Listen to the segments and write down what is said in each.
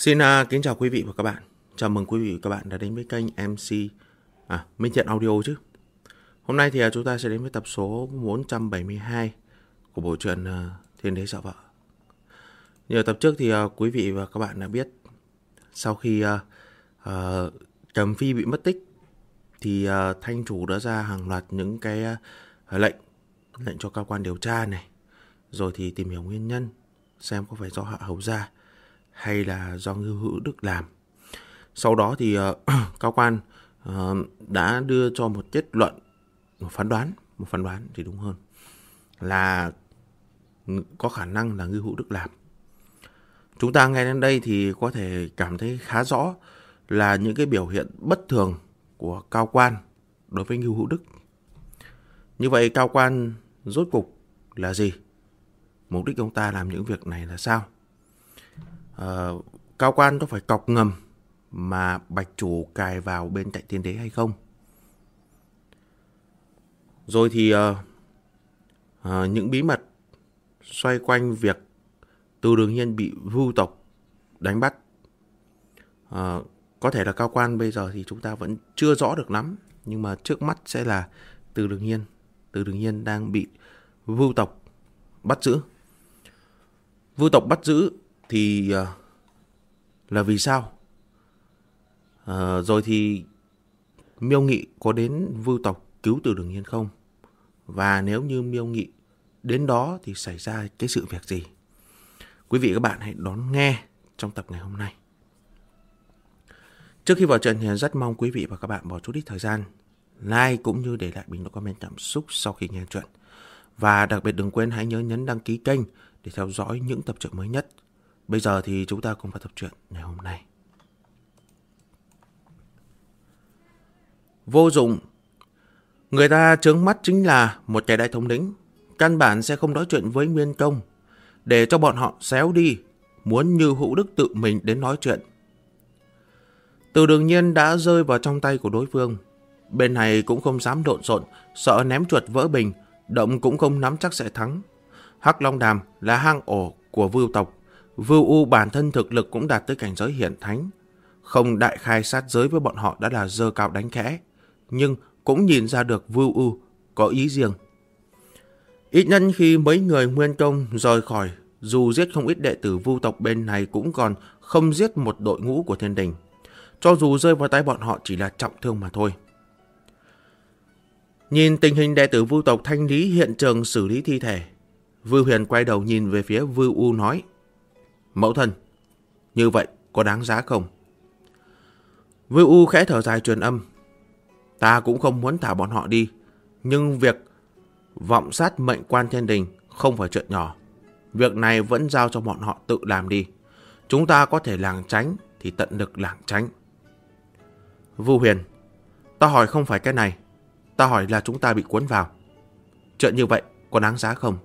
Xin kính chào quý vị và các bạn. Chào mừng quý vị và các bạn đã đến với kênh MC Minh Thiện Audio chứ. Hôm nay thì chúng ta sẽ đến với tập số 472 của bộ truyện Thiên Đế Sợ Vợ. Như ở tập trước thì quý vị và các bạn đã biết, sau khi Trầm Phi bị mất tích thì Thanh Chủ đã ra hàng loạt những cái lệnh cho cơ quan điều tra này, rồi thì tìm hiểu nguyên nhân xem có phải do Hạ Hầu gia hay là do Ngưu Hữu Đức làm. Sau đó thì cơ quan đã đưa cho một kết luận, một phán đoán thì đúng hơn là có khả năng là Ngưu Hữu Đức làm. Chúng ta nghe đến đây thì có thể cảm thấy khá rõ là những cái biểu hiện bất thường của cao quan đối với Ngưu Hữu Đức. Như vậy cao quan rốt cục là gì? Mục đích ông ta làm những việc này là sao? Cao quan có phải cọc ngầm mà Bạch Chủ cài vào bên cạnh Thiên Đế hay không? Rồi thì những bí mật xoay quanh việc Từ Đường Nhiên bị Vưu tộc đánh bắt. Có thể là cao quan bây giờ thì chúng ta vẫn chưa rõ được lắm, nhưng mà trước mắt sẽ là Từ Đường Nhiên đang bị Vưu tộc bắt giữ. Vưu tộc bắt giữ thì là vì sao? Rồi thì Miêu Nghị có đến Vưu tộc cứu Từ Đường Nhiên không? Và nếu như Miêu Nghị đến đó thì xảy ra cái sự việc gì? Quý vị và các bạn hãy đón nghe trong tập ngày hôm nay. Trước khi vào trận thì rất mong quý vị và các bạn bỏ chút ít thời gian like cũng như để lại bình luận comment cảm xúc sau khi nghe chuyện. Và đặc biệt đừng quên hãy nhớ nhấn đăng ký kênh để theo dõi những tập truyện mới nhất. Bây giờ thì chúng ta cùng vào tập truyện ngày hôm nay. Vô dụng. Người ta trướng mắt chính là một kẻ đại thống lĩnh, căn bản sẽ không nói chuyện với Nguyên Công, để cho bọn họ xéo đi, muốn Như Hữu Đức tự mình đến nói chuyện. Từ Đường Nhiên đã rơi vào trong tay của đối phương. Bên này cũng không dám lộn xộn, sợ ném chuột vỡ bình, động cũng không nắm chắc sẽ thắng. Hắc Long Đàm là hang ổ của Vưu tộc. Vưu U bản thân thực lực cũng đạt tới cảnh giới hiển thánh. Không đại khai sát giới với bọn họ đã là dơ cao đánh khẽ, nhưng cũng nhìn ra được Vưu U có ý riêng. Ít nhất khi mấy người Nguyên Công rời khỏi, dù giết không ít đệ tử Vưu tộc bên này cũng còn không giết một đội ngũ của Thiên Đình. Cho dù rơi vào tay bọn họ chỉ là trọng thương mà thôi. Nhìn tình hình đệ tử Vưu tộc thanh lý hiện trường xử lý thi thể, Vưu Huyền quay đầu nhìn về phía Vưu U nói: Mẫu thân, như vậy có đáng giá không? Vưu U khẽ thở dài truyền âm: Ta cũng không muốn thả bọn họ đi, nhưng việc vọng sát mệnh quan Thiên Đình không phải chuyện nhỏ. Việc này vẫn giao cho bọn họ tự làm đi. Chúng ta có thể lảng tránh thì tận lực lảng tránh. Vưu Huyền, ta hỏi không phải cái này, ta hỏi là chúng ta bị cuốn vào. Chuyện như vậy có đáng giá không?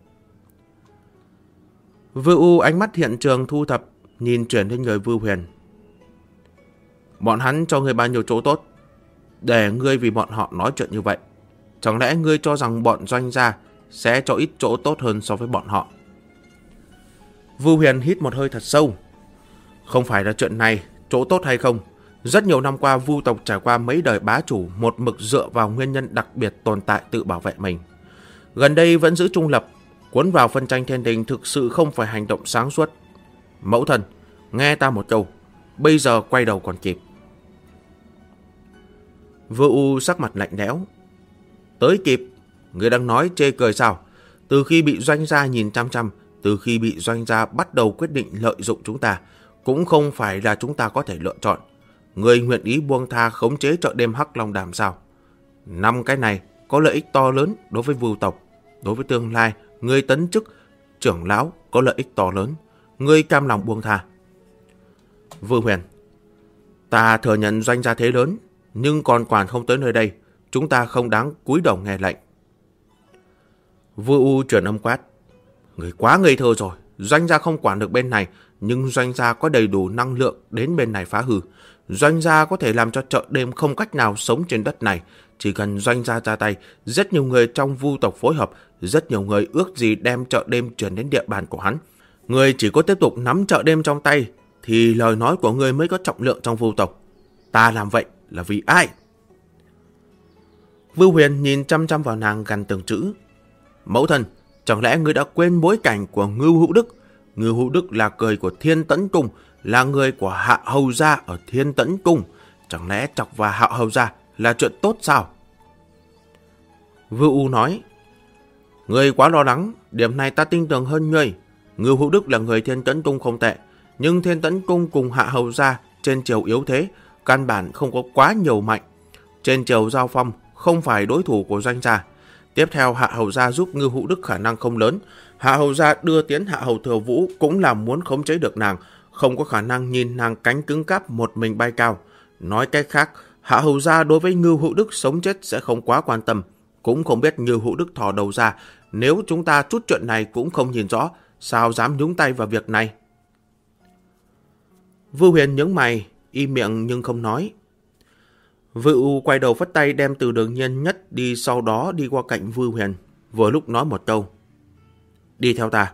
Vưu U ánh mắt hiện trường thu thập, nhìn chuyển lên người Vưu Huyền. Bọn hắn cho ngươi bao nhiêu chỗ tốt để ngươi vì bọn họ nói chuyện như vậy? Chẳng lẽ ngươi cho rằng bọn Doanh gia sẽ cho ít chỗ tốt hơn so với bọn họ? Vưu Huyền hít một hơi thật sâu. Không phải là chuyện này chỗ tốt hay không. Rất nhiều năm qua Vưu tộc trải qua mấy đời bá chủ một mực dựa vào nguyên nhân đặc biệt tồn tại tự bảo vệ mình. Gần đây vẫn giữ trung lập, cuốn vào phân tranh Thiên Đình thực sự không phải hành động sáng suốt. Mẫu thân, nghe ta một câu, bây giờ quay đầu còn kịp. Vưu U sắc mặt lạnh lẽo. Tới kịp? Người đang nói chê cười sao? Từ khi bị Doanh gia nhìn chăm chăm, từ khi bị Doanh gia bắt đầu quyết định lợi dụng chúng ta, cũng không phải là chúng ta có thể lựa chọn. Người nguyện ý buông tha khống chế chợ đêm Hắc Long Đàm sao? 5 cái này có lợi ích to lớn đối với Vưu tộc. Đối với tương lai, người tấn chức trưởng lão có lợi ích to lớn. Người cam lòng buông tha. Vưu Huyền, ta thừa nhận Doanh gia thế lớn, nhưng còn quản không tới nơi đây. Chúng ta không đáng cúi đầu nghe lệnh. Vưu U truyền âm quát: Người quá ngây thơ rồi. Doanh gia không quản được bên này, nhưng Doanh gia có đầy đủ năng lượng đến bên này phá hư. Doanh gia có thể làm cho chợ đêm không cách nào sống trên đất này. Chỉ cần Doanh gia ra tay, rất nhiều người trong Vưu tộc phối hợp, rất nhiều người ước gì đem chợ đêm chuyển đến địa bàn của hắn. Người chỉ có tiếp tục nắm chợ đêm trong tay, thì lời nói của ngươi mới có trọng lượng trong Vu tộc. Ta làm vậy là vì ai? Vưu Huyền nhìn chăm chăm vào nàng gằn từng chữ. Mẫu thân, chẳng lẽ ngươi đã quên bối cảnh của Ngưu Hữu Đức? Ngưu Hữu Đức là người của Thiên Tẫn Cung, là người của Hạ Hầu gia ở Thiên Tẫn Cung. Chẳng lẽ chọc vào Hạ Hầu gia là chuyện tốt sao? Vưu U nói, ngươi quá lo lắng, điểm này ta tin tưởng hơn ngươi. Ngưu Hữu Đức là người Thiên Tẫn Cung không tệ, nhưng Thiên Tẫn Cung cùng Hạ Hầu gia trên triều yếu thế, căn bản không có quá nhiều mạnh. Trên triều giao phong không phải đối thủ của Doanh gia. Tiếp theo Hạ Hầu gia giúp Ngưu Hữu Đức khả năng không lớn. Hạ Hầu gia đưa tiến Hạ Hầu Thừa Vũ cũng là muốn khống chế được nàng, không có khả năng nhìn nàng cánh cứng cáp một mình bay cao. Nói cách khác, Hạ Hầu gia đối với Ngưu Hữu Đức sống chết sẽ không quá quan tâm, cũng không biết Ngưu Hữu Đức thò đầu ra. Nếu chúng ta chút chuyện này cũng không nhìn rõ, sao dám nhúng tay vào việc này? Vưu Huyền nhướng mày, im miệng nhưng không nói. Vưu quay đầu phất tay đem Từ Đường Nhiên nhất đi, sau đó đi qua cạnh Vưu Huyền, vừa lúc nói một câu. Đi theo ta.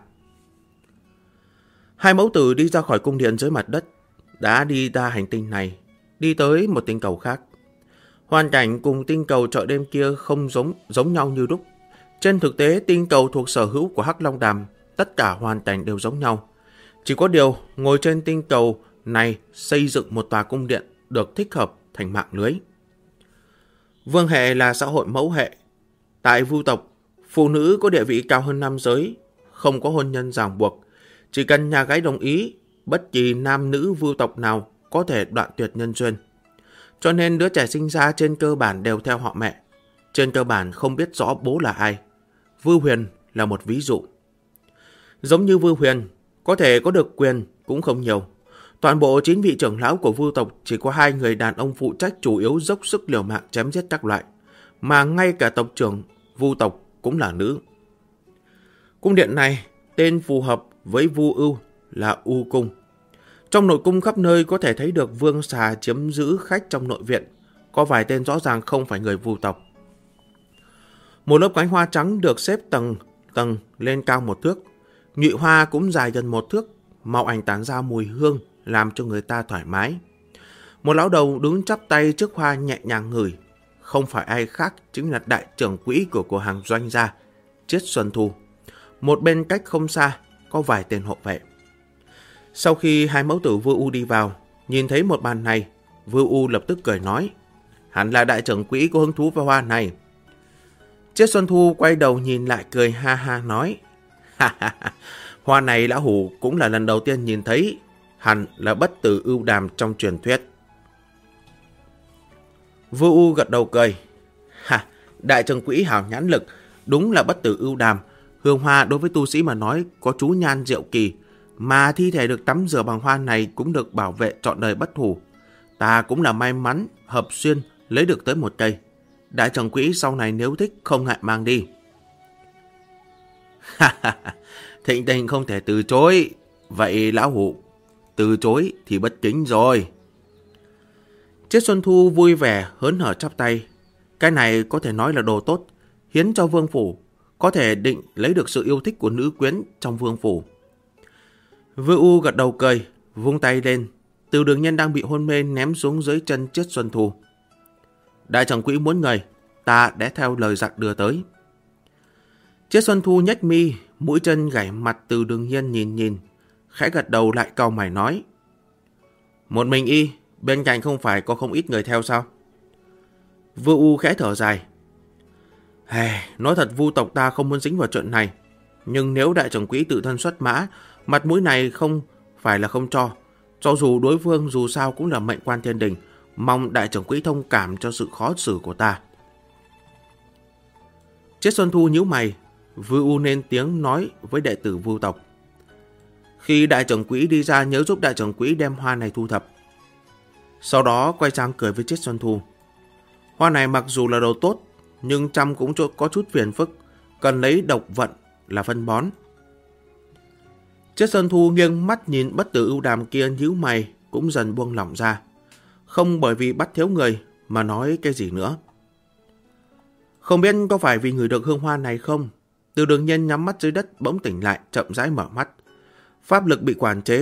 Hai mẫu tử đi ra khỏi cung điện dưới mặt đất, đã đi ra hành tinh này, đi tới một tinh cầu khác. Hoàn cảnh cùng tinh cầu chợ đêm kia không giống nhau như đúc. Trên thực tế, tinh cầu thuộc sở hữu của Hắc Long Đàm, tất cả hoàn cảnh đều giống nhau. Chỉ có điều, ngồi trên tinh cầu này xây dựng một tòa cung điện được thích hợp thành mạng lưới. Vương hệ là xã hội mẫu hệ. Tại Vu tộc, phụ nữ có địa vị cao hơn nam giới, không có hôn nhân ràng buộc. Chỉ cần nhà gái đồng ý, bất kỳ nam nữ Vu tộc nào có thể đoạn tuyệt nhân duyên. Cho nên đứa trẻ sinh ra trên cơ bản đều theo họ mẹ. Trên cơ bản không biết rõ bố là ai. Vưu Huyền là một ví dụ. Giống như Vưu Huyền, có thể có được quyền cũng không nhiều. Toàn bộ 9 vị trưởng lão của Vu tộc chỉ có 2 người đàn ông phụ trách chủ yếu dốc sức liều mạng chém giết các loại. Mà ngay cả tộc trưởng Vu tộc cũng là nữ. Cung điện này tên phù hợp với Vu Ưu là U Cung. Trong nội cung khắp nơi có thể thấy được vương xà chiếm giữ khách trong nội viện. Có vài tên rõ ràng không phải người Vu tộc. Một lớp cánh hoa trắng được xếp tầng lên cao 1 thước. Nhụy hoa cũng dài gần 1 thước. Màu ảnh tản ra mùi hương làm cho người ta thoải mái. Một lão đầu đứng chắp tay trước hoa nhẹ nhàng ngửi. Không phải ai khác chính là đại trưởng quỹ của cửa hàng Doanh gia, Triết Xuân Thu. Một bên cách không xa có vài tên hộ vệ. Sau khi hai mẫu tử Vưu U đi vào, nhìn thấy một bàn này, Vưu U lập tức cười nói, hẳn là đại trưởng quỹ có hứng thú với hoa này. Triết Xuân Thu quay đầu nhìn lại cười ha ha nói, ha ha ha, hoa này lão hủ cũng là lần đầu tiên nhìn thấy, hẳn là bất tử ưu đàm trong truyền thuyết. Vưu U gật đầu cười, ha, đại trưởng quỹ hảo nhãn lực, đúng là bất tử ưu đàm. Hương hoa đối với tu sĩ mà nói có chú nhan diệu kỳ, mà thi thể được tắm rửa bằng hoa này cũng được bảo vệ trọn đời bất hủ. Ta cũng là may mắn hợp xuyên lấy được tới 1 cây. Đại trưởng quỹ sau này nếu thích không ngại mang đi. Thịnh tình không thể từ chối. Vậy lão hủ từ chối thì bất kính rồi. Triết Xuân Thu vui vẻ hớn hở chắp tay. Cái này có thể nói là đồ tốt, hiến cho vương phủ, có thể định lấy được sự yêu thích của nữ quyến trong vương phủ. Vưu U gật đầu cười, vung tay lên. Từ Đường Nhân đang bị hôn mê ném xuống dưới chân Triết Xuân Thu. Đại trưởng quỹ muốn người, ta đã theo lời dặn đưa tới. Triết Xuân Thu nhếch mi, mũi chân gảy mặt Từ Đường Nhân nhìn, khẽ gật đầu lại cau mày nói. Một mình y, bên cạnh không phải có không ít người theo sao? Vưu U khẽ thở dài. Nói thật Vu tộc ta không muốn dính vào chuyện này, nhưng nếu đại trưởng quỹ tự thân xuất mã, mặt mũi này không phải là không cho. Cho dù đối phương dù sao cũng là mệnh quan thiên đình, mong đại trưởng quỹ thông cảm cho sự khó xử của ta. Triết Xuân Thu nhíu mày, Vưu U nên tiếng nói với đệ tử Vu tộc. Khi đại trưởng quỹ đi ra nhớ giúp đại trưởng quỹ đem hoa này thu thập. Sau đó quay sang cười với Triết Xuân Thu. Hoa này mặc dù là đồ tốt, nhưng chăm cũng có chút phiền phức, cần lấy độc vận là phân bón. Triết Xuân Thu nghiêng mắt nhìn bất tử ưu đàm kia nhíu mày cũng dần buông lỏng ra. Không bởi vì bắt thiếu người mà nói cái gì nữa. Không biết có phải vì người được hương hoa này không? Từ Đường Nhân nhắm mắt dưới đất bỗng tỉnh lại, chậm rãi mở mắt. Pháp lực bị quản chế,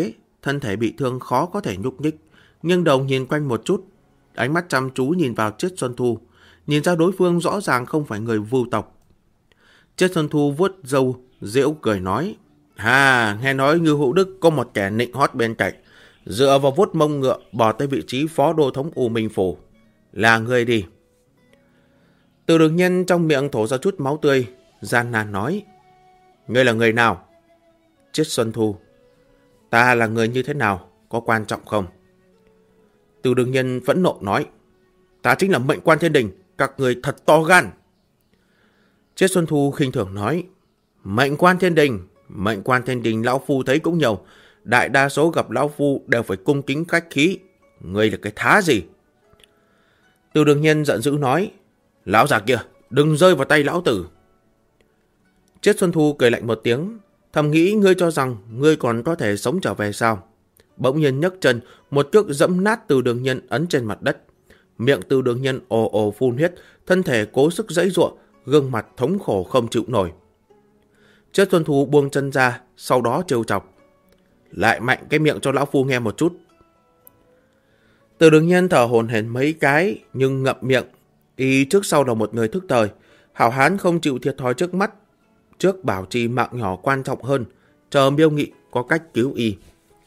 thân thể bị thương khó có thể nhúc nhích, nghiêng đầu nhìn quanh một chút, ánh mắt chăm chú nhìn vào Triết Xuân Thu, nhìn ra đối phương rõ ràng không phải người Vưu tộc. Triết Xuân Thu vuốt râu, giễu cười nói: nghe nói Ngưu Hữu Đức có một kẻ nịnh hót bên cạnh, dựa vào vuốt mông ngựa bỏ tới vị trí phó đô thống U Minh Phủ. Là người đi. Từ Đường Nhân trong miệng thổ ra chút máu tươi, gian nan nói: Ngươi là người nào? Triết Xuân Thu: Ta là người như thế nào, có quan trọng không? Từ Đường Nhân phẫn nộ nói: Ta chính là mệnh quan thiên đình, các người thật to gan. Triết Xuân Thu khinh thường nói: Mệnh quan thiên đình lão phu thấy cũng nhiều, đại đa số gặp lão phu đều phải cung kính khách khí. Ngươi là cái thá gì? Từ Đường Nhân giận dữ nói: Lão già kia, đừng rơi vào tay lão tử. Triết Xuân Thu cười lạnh một tiếng, thầm nghĩ ngươi cho rằng ngươi còn có thể sống trở về sao? Bỗng nhiên nhấc chân, một cước dẫm nát Từ Đường Nhân ấn trên mặt đất. Miệng Từ Đường Nhân ồ ồ phun huyết, thân thể cố sức giãy giụa, gương mặt thống khổ không chịu nổi. Triết Xuân Thu buông chân ra, sau đó trêu chọc: Lại mạnh cái miệng cho lão phu nghe một chút. Từ Đường Nhân thở hổn hển mấy cái nhưng ngậm miệng. Y trước sau là một người thức thời, hảo hán không chịu thiệt thòi trước mắt, trước bảo trì mạng nhỏ quan trọng hơn, chờ Miêu Nghị có cách cứu y.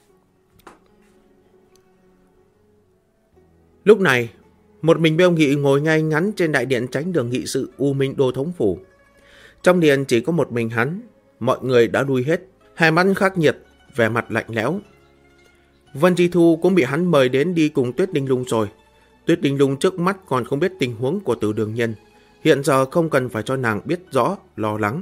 Lúc này, một mình Miêu Nghị ngồi ngay ngắn trên đại điện tránh đường nghị sự U Minh Đô Thống Phủ. Trong điện chỉ có một mình hắn, mọi người đã lui hết, hai mắt khắc nghiệt, vẻ mặt lạnh lẽo. Vân Chi Thu cũng bị hắn mời đến đi cùng Tuyết Đinh Lung rồi. Tuyết Đinh Lung trước mắt còn không biết tình huống của Từ Đường Nhân, hiện giờ không cần phải cho nàng biết rõ, lo lắng.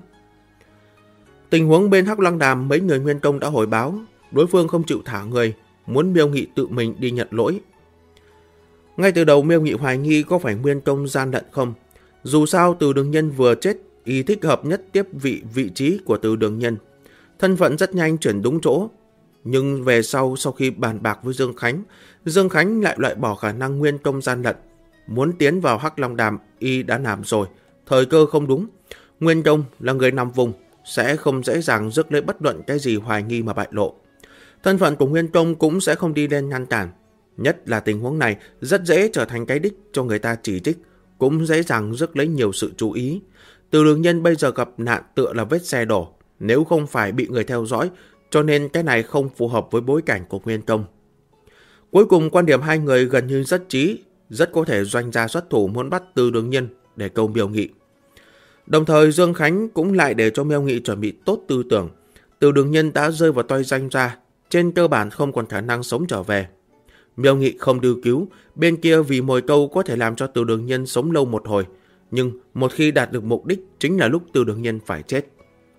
Tình huống bên Hắc Lăng Đàm mấy người Nguyên Công đã hồi báo, đối phương không chịu thả người, muốn Miêu Nghị tự mình đi nhận lỗi. Ngay từ đầu Miêu Nghị hoài nghi có phải Nguyên Công gian lận không. Dù sao Từ Đường Nhân vừa chết, y thích hợp nhất tiếp vị trí của Từ Đường Nhân. Thân phận rất nhanh chuyển đúng chỗ. Nhưng về sau khi bàn bạc với Dương Khánh lại loại bỏ khả năng Nguyên Công gian lận. Muốn tiến vào Hắc Long Đàm y đã làm rồi, thời cơ không đúng. Nguyên Công là người nằm vùng, sẽ không dễ dàng rước lấy bất luận cái gì hoài nghi mà bại lộ. Thân phận của Nguyên Công cũng sẽ không đi lên ngăn cản. Nhất là tình huống này rất dễ trở thành cái đích cho người ta chỉ trích, cũng dễ dàng rước lấy nhiều sự chú ý. Từ Đường Nhân bây giờ gặp nạn tựa là vết xe đổ, nếu không phải bị người theo dõi, cho nên cái này không phù hợp với bối cảnh của Nguyên Công. Cuối cùng quan điểm hai người gần như nhất trí, rất có thể Doanh gia xuất thủ muốn bắt Từ Đường Nhân để câu Miêu Nghị. Đồng thời Dương Khánh cũng lại để cho Miêu Nghị chuẩn bị tốt tư tưởng. Từ Đường Nhân đã rơi vào tay Doanh gia, trên cơ bản không còn khả năng sống trở về. Miêu Nghị không đưa cứu, bên kia vì mồi câu có thể làm cho Từ Đường Nhân sống lâu một hồi, nhưng một khi đạt được mục đích chính là lúc Từ Đường Nhân phải chết.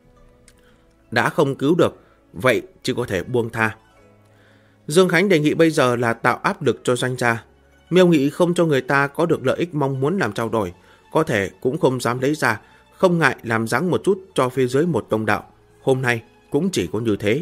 Đã không cứu được, vậy chỉ có thể buông tha. Dương Khánh đề nghị bây giờ là tạo áp lực cho Doanh gia. Miêu Nghị không cho người ta có được lợi ích mong muốn làm trao đổi, có thể cũng không dám lấy ra, không ngại làm dáng một chút cho phía dưới một công đạo. Hôm nay cũng chỉ có như thế.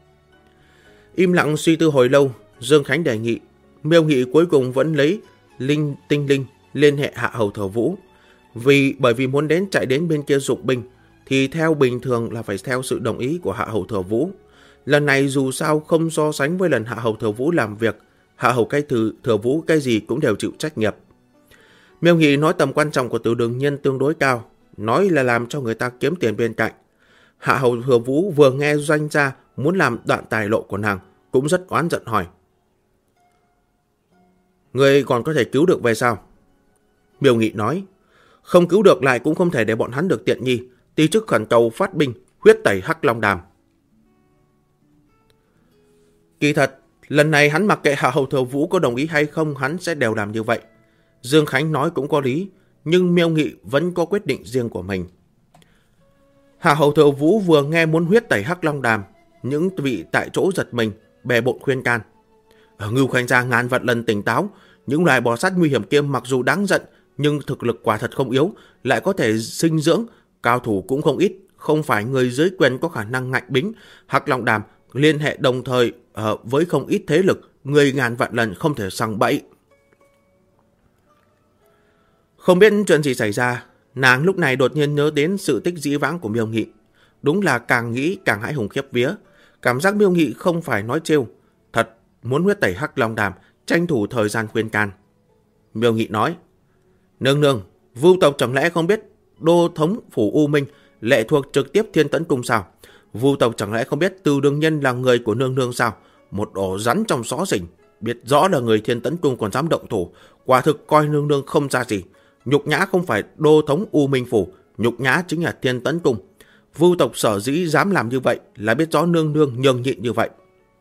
Im lặng suy tư hồi lâu, Dương Khánh đề nghị. Miêu Nghị cuối cùng vẫn lấy Tinh Linh liên hệ Hạ Hầu Thừa Vũ. Bởi vì muốn chạy đến bên kia dụng binh, thì theo bình thường là phải theo sự đồng ý của Hạ Hầu Thừa Vũ. Lần này dù sao không so sánh với lần Hạ Hầu Thừa Vũ làm việc, Hạ Hầu Thừa Vũ cái gì cũng đều chịu trách nhiệm. Miêu Nghị nói tầm quan trọng của Từ Đường Nhân tương đối cao, nói là làm cho người ta kiếm tiền bên cạnh. Hạ Hầu Thừa Vũ vừa nghe Doanh gia muốn làm đoạn tài lộ của nàng, cũng rất oán giận hỏi: Người còn có thể cứu được về sao? Miêu Nghị nói: Không cứu được lại cũng không thể để bọn hắn được tiện nghi, ti chức khẩn cầu phát binh huyết tẩy Hắc Long Đàm. Kỳ thật, lần này hắn mặc kệ Hạ Hầu Thừa Vũ có đồng ý hay không, hắn sẽ đều làm như vậy. Dương Khánh nói cũng có lý, nhưng Miêu Nghị vẫn có quyết định riêng của mình. Hạ Hầu Thừa Vũ vừa nghe muốn huyết tẩy Hắc Long Đàm, những vị tại chỗ giật mình, bè bộn khuyên can. Ở Ngưu Khanh gia ngàn vạn lần tỉnh táo, những loài bò sát nguy hiểm kia mặc dù đáng giận, nhưng thực lực quả thật không yếu, lại có thể sinh dưỡng, cao thủ cũng không ít, không phải người dưới quyền có khả năng ngạnh bính. Hắc Long Đàm liên hệ đồng thời với không ít thế lực, người ngàn vạn lần không thể sằng bẫy. Không biết chuyện gì xảy ra, nàng lúc này đột nhiên nhớ đến sự tích dĩ vãng của Miêu Nghị. Đúng là càng nghĩ càng hãi hùng khiếp vía. Cảm giác Miêu Nghị không phải nói trêu, muốn huyết tẩy Hắc Long Đàm, tranh thủ thời gian khuyên can. Miêu Nghị nói, nương nương, Vu tộc chẳng lẽ không biết đô thống phủ U Minh lệ thuộc trực tiếp Thiên Tẫn Cung sao? Vu tộc chẳng lẽ không biết Từ Đường Nhân là người của nương nương sao? Một ổ rắn trong xó xỉnh, biết rõ là người Thiên Tẫn Cung còn dám động thủ, quả thực coi nương nương không ra gì. Nhục nhã không phải đô thống U Minh phủ, nhục nhã chính là Thiên Tẫn Cung. Vu tộc sở dĩ dám làm như vậy là biết rõ nương nương nhường nhịn như vậy.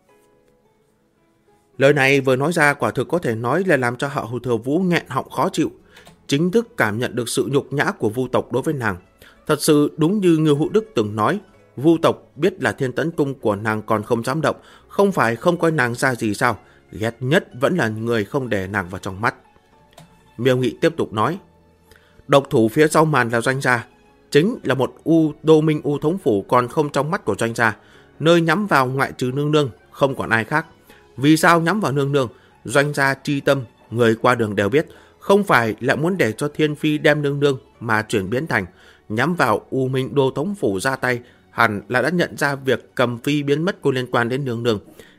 Lời này vừa nói ra quả thực có thể nói là làm cho Hạ Hầu Thừa Vũ nghẹn họng khó chịu, chính thức cảm nhận được sự nhục nhã của Vu tộc đối với nàng. Thật sự đúng như Ngưu Hữu Đức từng nói, Vu tộc biết là Thiên Tẫn Cung của nàng còn không dám động, không phải không coi nàng ra gì sao, ghét nhất vẫn là người không để nàng vào trong mắt. Miêu Nghị tiếp tục nói, độc thủ phía sau màn là Doanh gia, chính là một đô minh U thống phủ còn không trong mắt của Doanh gia, nơi nhắm vào ngoại trừ nương nương không còn ai khác. Vì sao nhắm vào nương nương? Doanh gia chi tâm, người qua đường đều biết, không phải là muốn để cho Thiên Phi đem nương nương mà chuyển biến thành nhắm vào U Minh đô thống phủ ra tay, hẳn là đã nhận ra việc cầm phi biến mất có liên quan đến nương nương.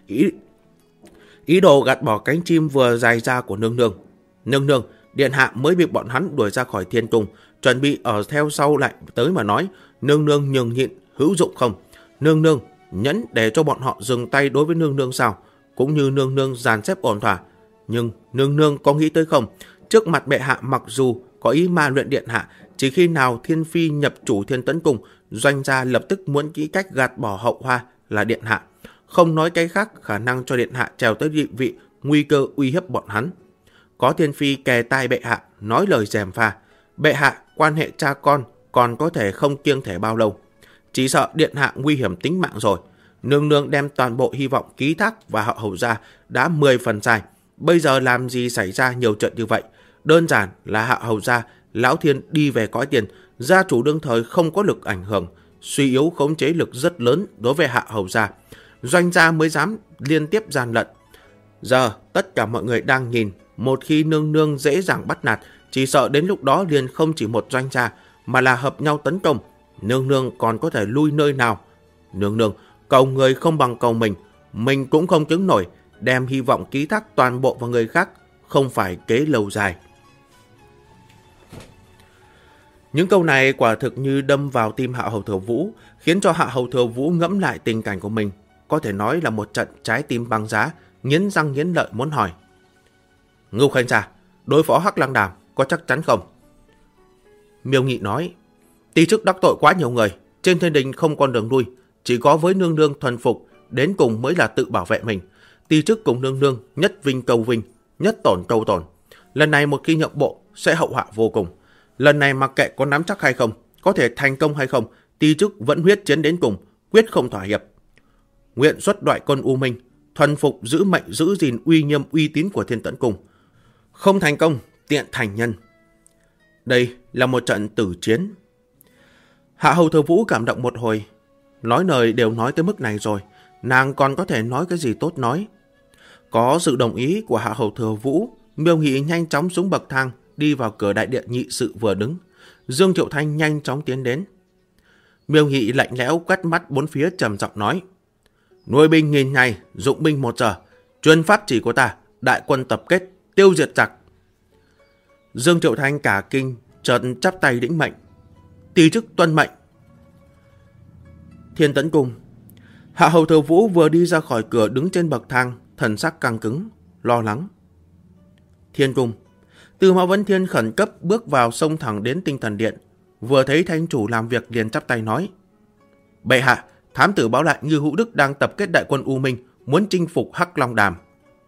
Ý đồ gạt bỏ cánh chim vừa dài ra của nương nương. Nương nương, điện hạ mới bị bọn hắn đuổi ra khỏi Thiên Cung, chuẩn bị ở theo sau lại tới mà nói, nương nương nhường nhịn hữu dụng không? Nương nương nhẫn để cho bọn họ dừng tay đối với nương nương sao? Cũng như nương nương dàn xếp ổn thỏa. Nhưng nương nương có nghĩ tới không? Trước mặt bệ hạ mặc dù có ý ma luyện điện hạ, chỉ khi nào Thiên Phi nhập chủ Thiên Tẫn Cung, Doanh gia lập tức muốn nghĩ cách gạt bỏ hậu hoa là điện hạ. Không nói cái khác, khả năng cho điện hạ trèo tới địa vị, nguy cơ uy hiếp bọn hắn. Có Thiên Phi kề tai bệ hạ, nói lời gièm pha. Bệ hạ, quan hệ cha con còn có thể không kiêng thể bao lâu. Chỉ sợ điện hạ nguy hiểm tính mạng rồi. Nương nương đem toàn bộ hy vọng ký thác và Hạ Hầu gia đã 10 phần sai. Bây giờ làm gì xảy ra nhiều trận như vậy? Đơn giản là Hạ Hầu gia, Lão Thiên đi về cõi tiền, gia chủ đương thời không có lực ảnh hưởng, suy yếu khống chế lực rất lớn đối với Hạ Hầu gia. Doanh gia mới dám liên tiếp gian lận. Giờ tất cả mọi người đang nhìn, một khi nương nương dễ dàng bắt nạt, chỉ sợ đến lúc đó liền không chỉ một Doanh gia mà là hợp nhau tấn công. Nương nương còn có thể lui nơi nào? Nương nương, cầu người không bằng cầu mình cũng không chứng nổi, đem hy vọng ký thác toàn bộ vào người khác, không phải kế lâu dài. Những câu này quả thực như đâm vào tim Hạ Hầu Thừa Vũ, khiến cho Hạ Hầu Thừa Vũ ngẫm lại tình cảnh của mình. Có thể nói là một trận trái tim băng giá, nghiến răng nghiến lợi muốn hỏi. Ngưu Khanh gia, đối phó Hắc Lăng Đàm có chắc chắn không? Miêu Nghị nói, ti chức đắc tội quá nhiều người, trên thiên đình không còn đường lui, chỉ có với nương nương thuần phục, đến cùng mới là tự bảo vệ mình. Ti chức cùng nương nương nhất vinh cầu vinh, nhất tổn cầu tổn. Lần này một khi nhượng bộ sẽ hậu họa vô cùng. Lần này mặc kệ có nắm chắc hay không, có thể thành công hay không, ti chức vẫn huyết chiến đến cùng, quyết không thỏa hiệp. Nguyện xuất đoại quân U Minh, thuần phục giữ mệnh giữ gìn uy nghiêm uy tín của Thiên Tẫn Cung. Không thành công, tiện thành nhân. Đây là một trận tử chiến. Hạ Hầu Thừa Vũ cảm động một hồi. Nói lời đều nói tới mức này rồi, nàng còn có thể nói cái gì tốt nói. Có sự đồng ý của Hạ Hầu Thừa Vũ, Miêu Nghị nhanh chóng xuống bậc thang, đi vào cửa đại điện nhị sự vừa đứng. Dương Triệu Thanh nhanh chóng tiến đến. Miêu Nghị lạnh lẽo quét mắt bốn phía trầm giọng nói, nuôi binh 1000 ngày, dụng binh 1 giờ, truyền pháp chỉ của ta, đại quân tập kết, tiêu diệt giặc. Dương Triệu Thanh cả kinh, chợt chắp tay lĩnh mệnh. Ti chức tuân mệnh. Thiên Tẫn Cung. Hạ Hầu Thừa Vũ vừa đi ra khỏi cửa đứng trên bậc thang, thần sắc căng cứng, lo lắng. Thiên Cung. Tư Mã Vấn Thiên khẩn cấp bước vào xông thẳng đến Tinh Thần Điện, vừa thấy Thánh chủ làm việc liền chắp tay nói, bệ hạ, thám tử báo lại Ngưu Hữu Đức đang tập kết đại quân U Minh, muốn chinh phục Hắc Long Đàm.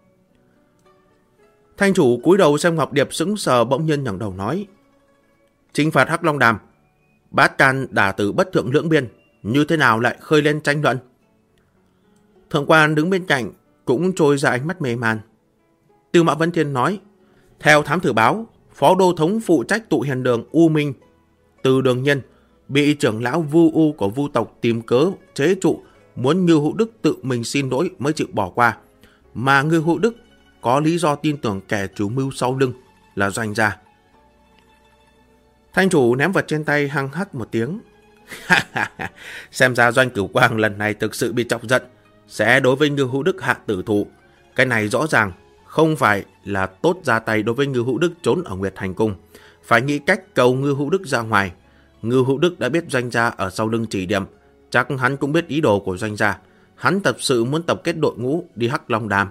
Thanh chủ cúi đầu xem Ngọc Điệp sững sờ, bỗng nhiên ngẩng đầu nói, chinh phạt Hắc Long Đàm, Bát Can đả tử bất thượng lưỡng biên, như thế nào lại khơi lên tranh luận? Thượng quan đứng bên cạnh cũng trôi ra ánh mắt mê man. Tư Mã Vấn Thiên nói, theo thám tử báo, phó đô thống phụ trách tụ hiền đường U Minh Từ Đường Nhân bị trưởng lão Vu U của Vu tộc tìm cớ chế trụ, muốn Ngưu Hữu Đức tự mình xin lỗi mới chịu bỏ qua, mà Ngưu Hữu Đức có lý do tin tưởng kẻ chủ mưu sau lưng là Doanh gia. Thanh chủ ném vật trên tay hăng hắc một tiếng. Xem ra Doanh Cửu Quang lần này thực sự bị chọc giận, sẽ đối với Ngưu Hữu Đức hạ tử thủ. Cái này rõ ràng không phải là tốt ra tay đối với Ngưu Hữu Đức trốn ở Nguyệt Hành Cung. Phải nghĩ cách cầu Ngưu Hữu Đức ra ngoài. Ngưu Hữu Đức đã biết Doanh gia ở sau lưng chỉ điểm, chắc hắn cũng biết ý đồ của Doanh gia. Hắn thật sự muốn tập kết đội ngũ đi Hắc Long Đàm.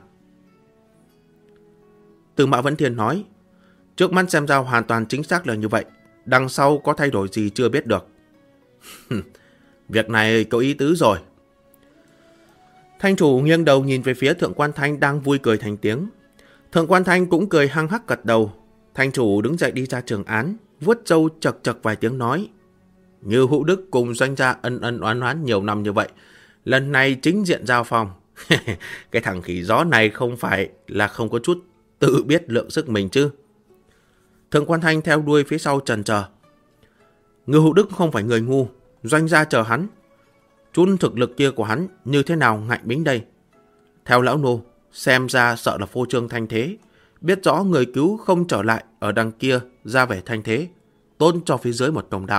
Từ Mã Vấn Thiên nói, trước mắt xem ra hoàn toàn chính xác là như vậy. Đằng sau có thay đổi gì chưa biết được. Việc này có ý tứ rồi. Thanh chủ nghiêng đầu nhìn về phía Thượng Quan Thanh đang vui cười thành tiếng. Thượng Quan Thanh cũng cười hăng hắc gật đầu. Thanh chủ đứng dậy đi ra trường án, vuốt râu chật chật vài tiếng nói, Ngưu Hữu Đức cùng Doanh gia ân ân oán oán nhiều năm như vậy, lần này chính diện giao phong. Cái thằng khỉ gió này không phải là không có chút tự biết lượng sức mình chứ. Thượng Quan Thanh theo đuôi phía sau chần chờ. Ngưu Hữu Đức không phải người ngu, Doanh gia chờ hắn. Chút thực lực kia của hắn như thế nào ngạnh bính đây? Theo lão nô, xem ra sợ là phô trương thanh thế. Biết rõ người cứu không trở lại ở đằng kia ra vẻ thanh thế, tôn cho phía dưới một đồng đạo.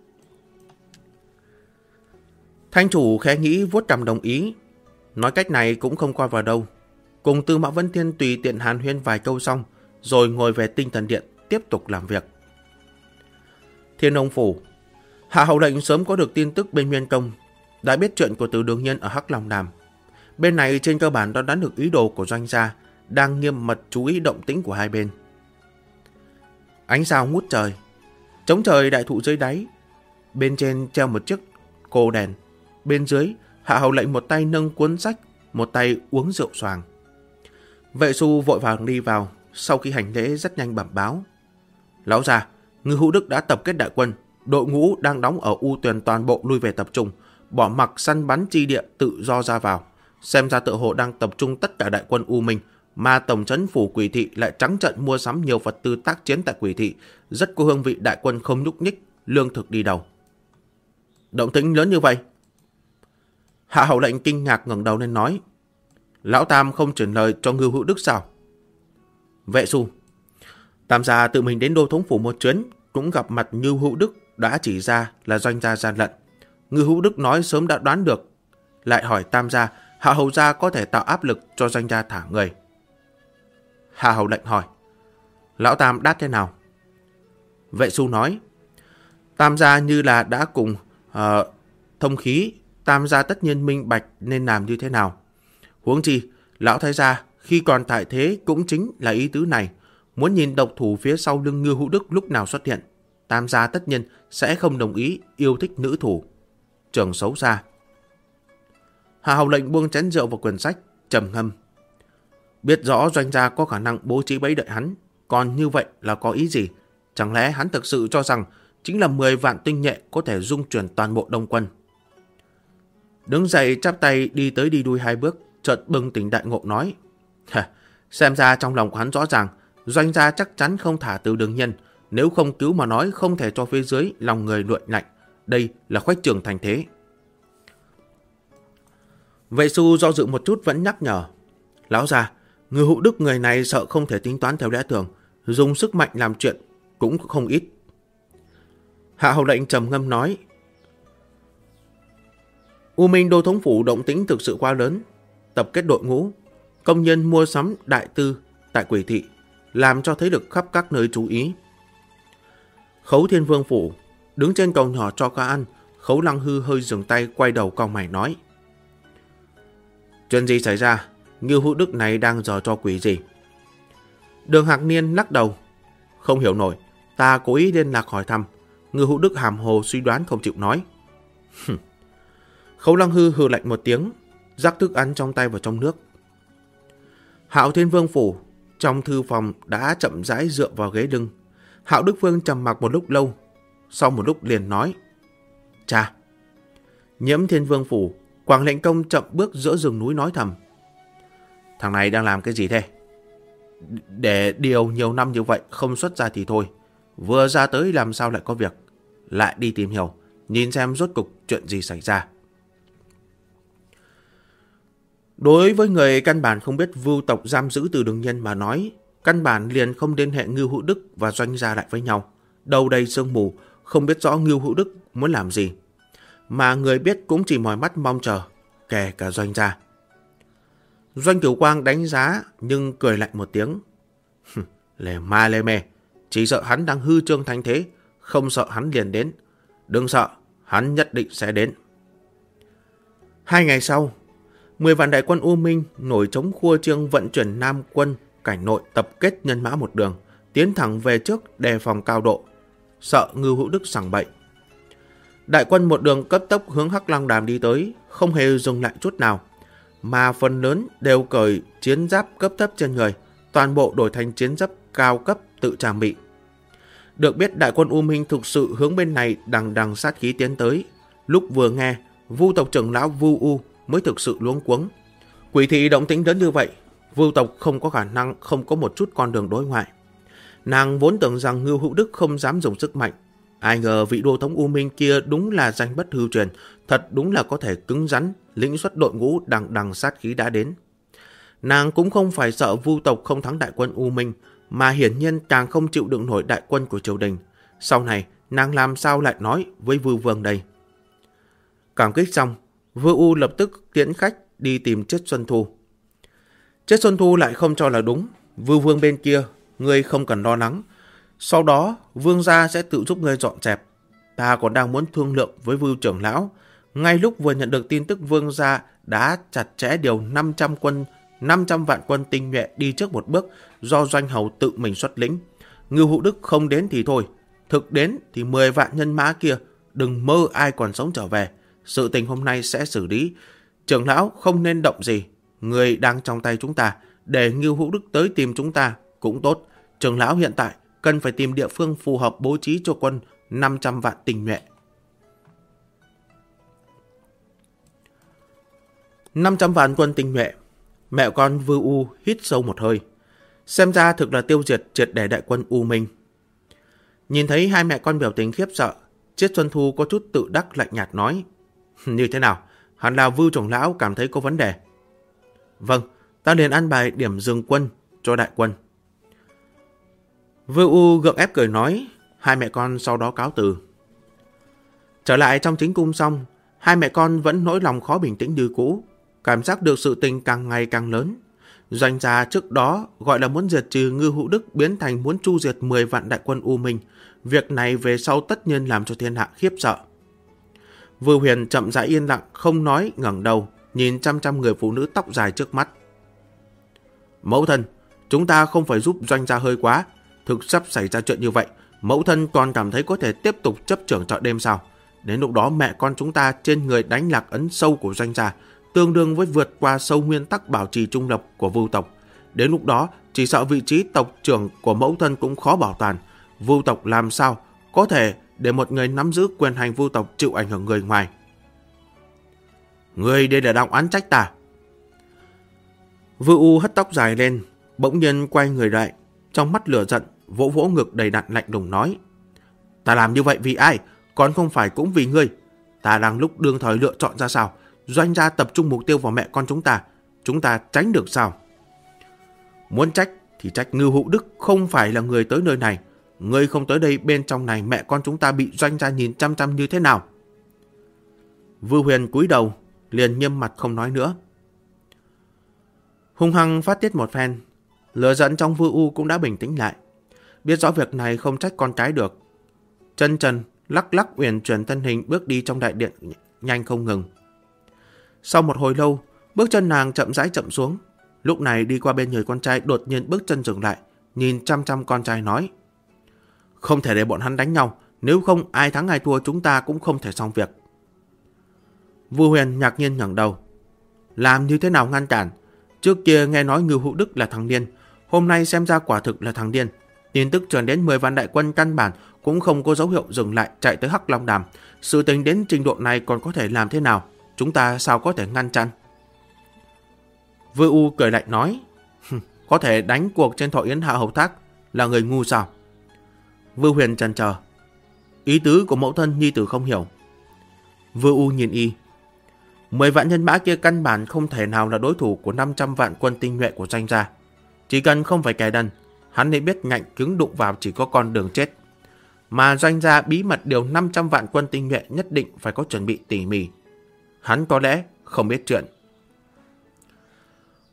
Thanh chủ khẽ nghĩ vuốt cằm đồng ý. Nói cách này cũng không coi vào đâu. Cùng Tư Mã Vân Thiên tùy tiện hàn huyên vài câu xong, rồi ngồi về Tinh Thần Điện tiếp tục làm việc. Thiên Ông Phủ, Hạ Hầu lệnh sớm có được tin tức bên Nguyên Công, đã biết chuyện của Từ Đường Nhân ở Hắc Long Đàm. Bên này trên cơ bản đã đoán được ý đồ của Doanh gia, đang nghiêm mật chú ý động tĩnh của hai bên. Ánh sao ngút trời, trống trời đại thụ dưới đáy, bên trên treo một chiếc cô đèn, bên dưới Hạ Hầu lệnh một tay nâng cuốn sách, một tay uống rượu xoàng. Vệ Xu vội vàng đi vào, sau khi hành lễ rất nhanh bẩm báo. Lão già, Ngưu Hữu Đức đã tập kết đại quân, đội ngũ đang đóng ở U Tuyền toàn bộ lui về tập trung, bỏ mặc săn bắn chi địa tự do ra vào. Xem ra tựa hồ đang tập trung tất cả đại quân U Minh, mà tổng trấn phủ Quỷ Thị lại trắng trận mua sắm nhiều vật tư tác chiến tại Quỷ Thị, rất có hương vị đại quân không nhúc nhích, lương thực đi đầu. Động tĩnh lớn như vậy? Hạ Hầu lệnh kinh ngạc ngẩng đầu lên nói, Lão Tam không truyền lời cho Ngưu Hữu Đức sao? Vệ Xu, Tam gia tự mình đến Đô Thống Phủ một chuyến, cũng gặp mặt Ngưu Hữu Đức, đã chỉ ra là Doanh gia gian lận. Ngưu Hữu Đức nói sớm đã đoán được, lại hỏi Tam gia, Hạ Hầu gia có thể tạo áp lực cho Doanh gia thả người. Hạ Hầu lệnh hỏi, Lão Tam đáp thế nào? Vệ Xu nói, Tam gia như là đã cùng thông khí, Tam gia tất nhiên minh bạch nên làm như thế nào. Huống chi, Lão Thái gia khi còn tại thế cũng chính là ý tứ này, muốn nhìn độc thủ phía sau lưng Ngưu Hữu Đức lúc nào xuất hiện. Tam gia tất nhiên sẽ không đồng ý yêu thích nữ thủ. Trường xấu xa. Hạ Hầu lệnh buông chén rượu vào quyển sách, trầm ngâm. Biết rõ Doanh gia có khả năng bố trí bẫy đợi hắn, còn như vậy là có ý gì? Chẳng lẽ hắn thực sự cho rằng chính là 10 vạn tinh nhuệ có thể dung chuyển toàn bộ Đông quân? Đứng dậy chắp tay đi tới đi đuôi 2 bước, chợt bừng tỉnh đại ngộ nói, xem ra trong lòng của hắn rõ ràng, Doanh gia chắc chắn không thả Từ Đường Nhân, nếu không cứu mà nói không thể cho phía dưới lòng người nguội lạnh. Đây là khuếch trường thành thế. Vệ Xu do dự một chút vẫn nhắc nhở, Lão già, Ngưu Hữu Đức người này sợ không thể tính toán theo lẽ thường, dùng sức mạnh làm chuyện cũng không ít. Hạ Hầu lệnh trầm ngâm nói, U Minh Đô Thống Phủ động tĩnh thực sự quá lớn, tập kết đội ngũ, công nhân mua sắm đại tư tại Quỷ Thị, làm cho thấy được khắp các nơi chú ý. Khấu Thiên Vương Phủ, đứng trên cầu nhỏ cho cá ăn, Khấu Lăng Hư hơi dừng tay quay đầu cau mày nói, chuyện gì xảy ra? Ngưu Hữu Đức này đang giở cho quỷ gì? Đường Hạc Niên lắc đầu, không hiểu nổi, ta cố ý liên lạc hỏi thăm. Ngưu Hữu Đức hàm hồ suy đoán không chịu nói. Khấu Lăng Hư hừ lạnh một tiếng, rắc thức ăn trong tay vào trong nước. Hạo Thiên Vương Phủ, trong thư phòng đã chậm rãi dựa vào ghế lưng. Hạo Đức Vương trầm mặc một lúc lâu, sau một lúc liền nói, Cha. Nhiễm Thiên Vương Phủ, Quảng Lệnh Công chậm bước giữa rừng núi nói thầm, thằng này đang làm cái gì thế? Để điều nhiều năm như vậy không xuất ra thì thôi, vừa ra tới làm sao lại có việc, lại đi tìm hiểu, nhìn xem rốt cục chuyện gì xảy ra. Đối với người căn bản không biết vưu tộc giam giữ Từ Đường Nhân mà nói, căn bản liền không liên hệ Ngưu Hữu Đức và Doanh gia lại với nhau, đầu đầy sương mù, không biết rõ Ngưu Hữu Đức muốn làm gì, mà người biết cũng chỉ mỏi mắt mong chờ, kể cả Doanh gia. Doanh Cửu Quang đánh giá nhưng cười lạnh một tiếng. Lề ma lề mề, chỉ sợ hắn đang hư trương thanh thế, không sợ hắn liền đến. Đừng sợ, hắn nhất định sẽ đến. 2 ngày sau, 10 vạn đại quân U Minh nổi trống khua chiêng vận chuyển Nam quân cảnh nội tập kết nhân mã một đường, tiến thẳng về trước đề phòng cao độ, sợ Ngưu Hữu Đức sảng bậy. Đại quân một đường cấp tốc hướng Hắc Long Đàm đi tới, không hề dừng lại chút nào, mà phần lớn đều cởi chiến giáp cấp thấp trên người, toàn bộ đổi thành chiến giáp cao cấp tự trang bị. Được biết đại quân U Minh thực sự hướng bên này đằng đằng sát khí tiến tới. Lúc vừa nghe, Vu tộc trưởng lão Vu U mới thực sự luống cuống. Quỷ thị động tĩnh lớn như vậy, Vu tộc không có khả năng không có một chút con đường đối ngoại. Nàng vốn tưởng rằng Ngưu Hữu Đức không dám dùng sức mạnh, ai ngờ vị đô thống U Minh kia đúng là danh bất hư truyền, thật đúng là có thể cứng rắn, lĩnh xuất đội ngũ đằng đằng sát khí đã đến. Nàng cũng không phải sợ Vu tộc không thắng đại quân U Minh, mà hiển nhiên càng không chịu đựng nổi đại quân của triều đình. Sau này, nàng làm sao lại nói với Vưu Vương đây? Cảm kích xong, Vưu U lập tức tiễn khách đi tìm Triết Xuân Thu. Triết Xuân Thu lại không cho là đúng. Vưu Vương bên kia, ngươi không cần lo lắng. Sau đó, Vương gia sẽ tự giúp ngươi dọn dẹp. Ta còn đang muốn thương lượng với Vưu trưởng lão. Ngay lúc vừa nhận được tin tức Vương gia đã chặt chẽ điều 500 vạn quân tinh nhuệ đi trước một bước, do Doanh Hầu tự mình xuất lĩnh. Ngưu Hữu Đức không đến thì thôi, thực đến thì 10 vạn nhân mã kia đừng mơ ai còn sống trở về. Sự tình hôm nay sẽ xử lý. Trưởng lão không nên động gì. Người đang trong tay chúng ta, để Ngưu Hữu Đức tới tìm chúng ta cũng tốt. Trưởng lão hiện tại cần phải tìm địa phương phù hợp bố trí cho quân 500 vạn tinh nhuệ. 500 vạn quân tinh nhuệ. Mẹ con Vưu U hít sâu một hơi. Xem ra thực là tiêu diệt triệt để đại quân U Minh. Nhìn thấy hai mẹ con biểu tình khiếp sợ, Triết Xuân Thu có chút tự đắc lạnh nhạt nói: Như thế nào? Hẳn là Vưu trưởng lão cảm thấy có vấn đề. Vâng, ta liền an bài điểm dừng quân cho đại quân. Vưu U gượng ép cười nói. Hai mẹ con sau đó cáo từ. Trở lại trong chính cung xong, hai mẹ con vẫn nỗi lòng khó bình tĩnh như cũ, cảm giác được sự tình càng ngày càng lớn. Doanh gia trước đó gọi là muốn diệt trừ Ngưu Hữu Đức biến thành muốn tru diệt 10 vạn đại quân U Minh. Việc này về sau tất nhiên làm cho thiên hạ khiếp sợ. Vưu Huyền chậm rãi yên lặng, không nói, ngẩng đầu, nhìn chăm người phụ nữ tóc dài trước mắt. Mẫu thân, chúng ta không phải giúp Doanh gia hơi quá. Thực sắp xảy ra chuyện như vậy, mẫu thân còn cảm thấy có thể tiếp tục chấp trưởng chợ đêm sao? Đến lúc đó mẹ con chúng ta trên người đánh lạc ấn sâu của Doanh gia, tương đương với vượt qua sâu nguyên tắc bảo trì trung lập của Vưu tộc. Đến lúc đó, chỉ sợ vị trí tộc trưởng của mẫu thân cũng khó bảo toàn. Vưu tộc làm sao có thể để một người nắm giữ quyền hành Vưu tộc chịu ảnh hưởng người ngoài? Người đây là đang oán trách ta. Vưu U hất tóc dài lên, bỗng nhiên quay người lại, trong mắt lửa giận, vỗ vỗ ngực đầy đặn lạnh lùng nói: Ta làm như vậy vì ai? Còn không phải cũng vì ngươi. Ta đang lúc đương thời lựa chọn ra sao? Doanh gia tập trung mục tiêu vào mẹ con chúng ta tránh được sao? Muốn trách thì trách Ngưu Hữu Đức không phải là người tới nơi này. Ngươi không tới đây, bên trong này mẹ con chúng ta bị Doanh gia nhìn chăm chăm như thế nào? Vưu Huyền cúi đầu, liền nghiêm mặt không nói nữa. Hung hăng phát tiết một phen, lửa giận trong Vưu U cũng đã bình tĩnh lại. Biết rõ việc này không trách con cái được. Chân trần lắc lắc uyển chuyển thân hình bước đi trong đại điện nhanh không ngừng. Sau một hồi lâu, bước chân nàng chậm rãi chậm xuống. Lúc này đi qua bên người con trai, đột nhiên bước chân dừng lại, nhìn chăm con trai nói: Không thể để bọn hắn đánh nhau, nếu không ai thắng ai thua chúng ta cũng không thể xong việc. Vưu Huyền ngạc nhiên ngẩng đầu. Làm như thế nào ngăn cản? Trước kia nghe nói Ngưu Hữu Đức là thằng điên, hôm nay xem ra quả thực là thằng điên. Tin tức truyền đến 10 vạn đại quân căn bản cũng không có dấu hiệu dừng lại chạy tới Hắc Long Đàm. Sự tình đến trình độ này còn có thể làm thế nào? Chúng ta sao có thể ngăn chặn? Vưu U cười lạnh nói: Có thể đánh cuộc trên Thọ Yến Hạ Hầu Thác là người ngu sao? Vưu Huyền chần chờ. Ý tứ của mẫu thân nhi tử không hiểu. Vưu U nhìn y. 10 vạn nhân mã kia căn bản không thể nào là đối thủ của 500 vạn quân tinh nhuệ của Doanh gia. Chỉ cần không phải kẻ đần, hắn nên biết ngạnh cứng đụng vào chỉ có con đường chết. Mà Doanh gia bí mật điều 500 vạn quân tinh nhuệ nhất định phải có chuẩn bị tỉ mỉ. Hắn có lẽ không biết chuyện.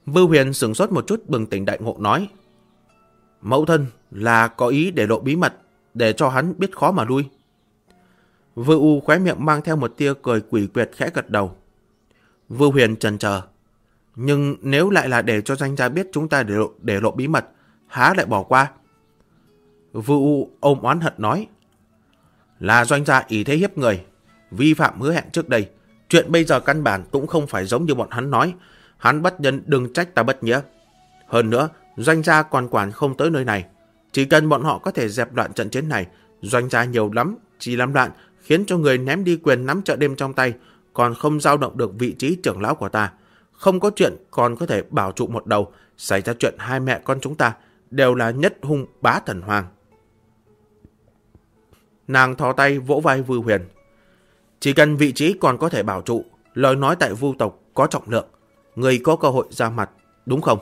Vưu Huyền sửng sốt một chút bừng tỉnh đại ngộ nói: Mẫu thân là có ý để lộ bí mật, để cho hắn biết khó mà lui. Vưu U khóe miệng mang theo một tia cười quỷ quyệt khẽ gật đầu. Vưu Huyền chần chờ: Nhưng nếu lại là để cho Doanh gia biết chúng ta để lộ bí mật, há lại bỏ qua? Vưu U ôm oán hận nói: Là Doanh gia ỷ thế hiếp người, vi phạm hứa hẹn trước đây. Chuyện bây giờ căn bản cũng không phải giống như bọn hắn nói. Hắn bất nhân đừng trách ta bất nghĩa. Hơn nữa, Doanh gia còn quản không tới nơi này. Chỉ cần bọn họ có thể dẹp loạn trận chiến này, Doanh gia nhiều lắm, chỉ làm loạn, khiến cho người ném đi quyền nắm chợ đêm trong tay, còn không dao động được vị trí trưởng lão của ta. Không có chuyện còn có thể bảo trụ một đầu, xảy ra chuyện hai mẹ con chúng ta đều là nhất hung bá thần hoàng. Nàng thò tay vỗ vai Vưu Huyền. Chỉ cần vị trí còn có thể bảo trụ, lời nói tại Vưu tộc có trọng lượng, người có cơ hội ra mặt, đúng không?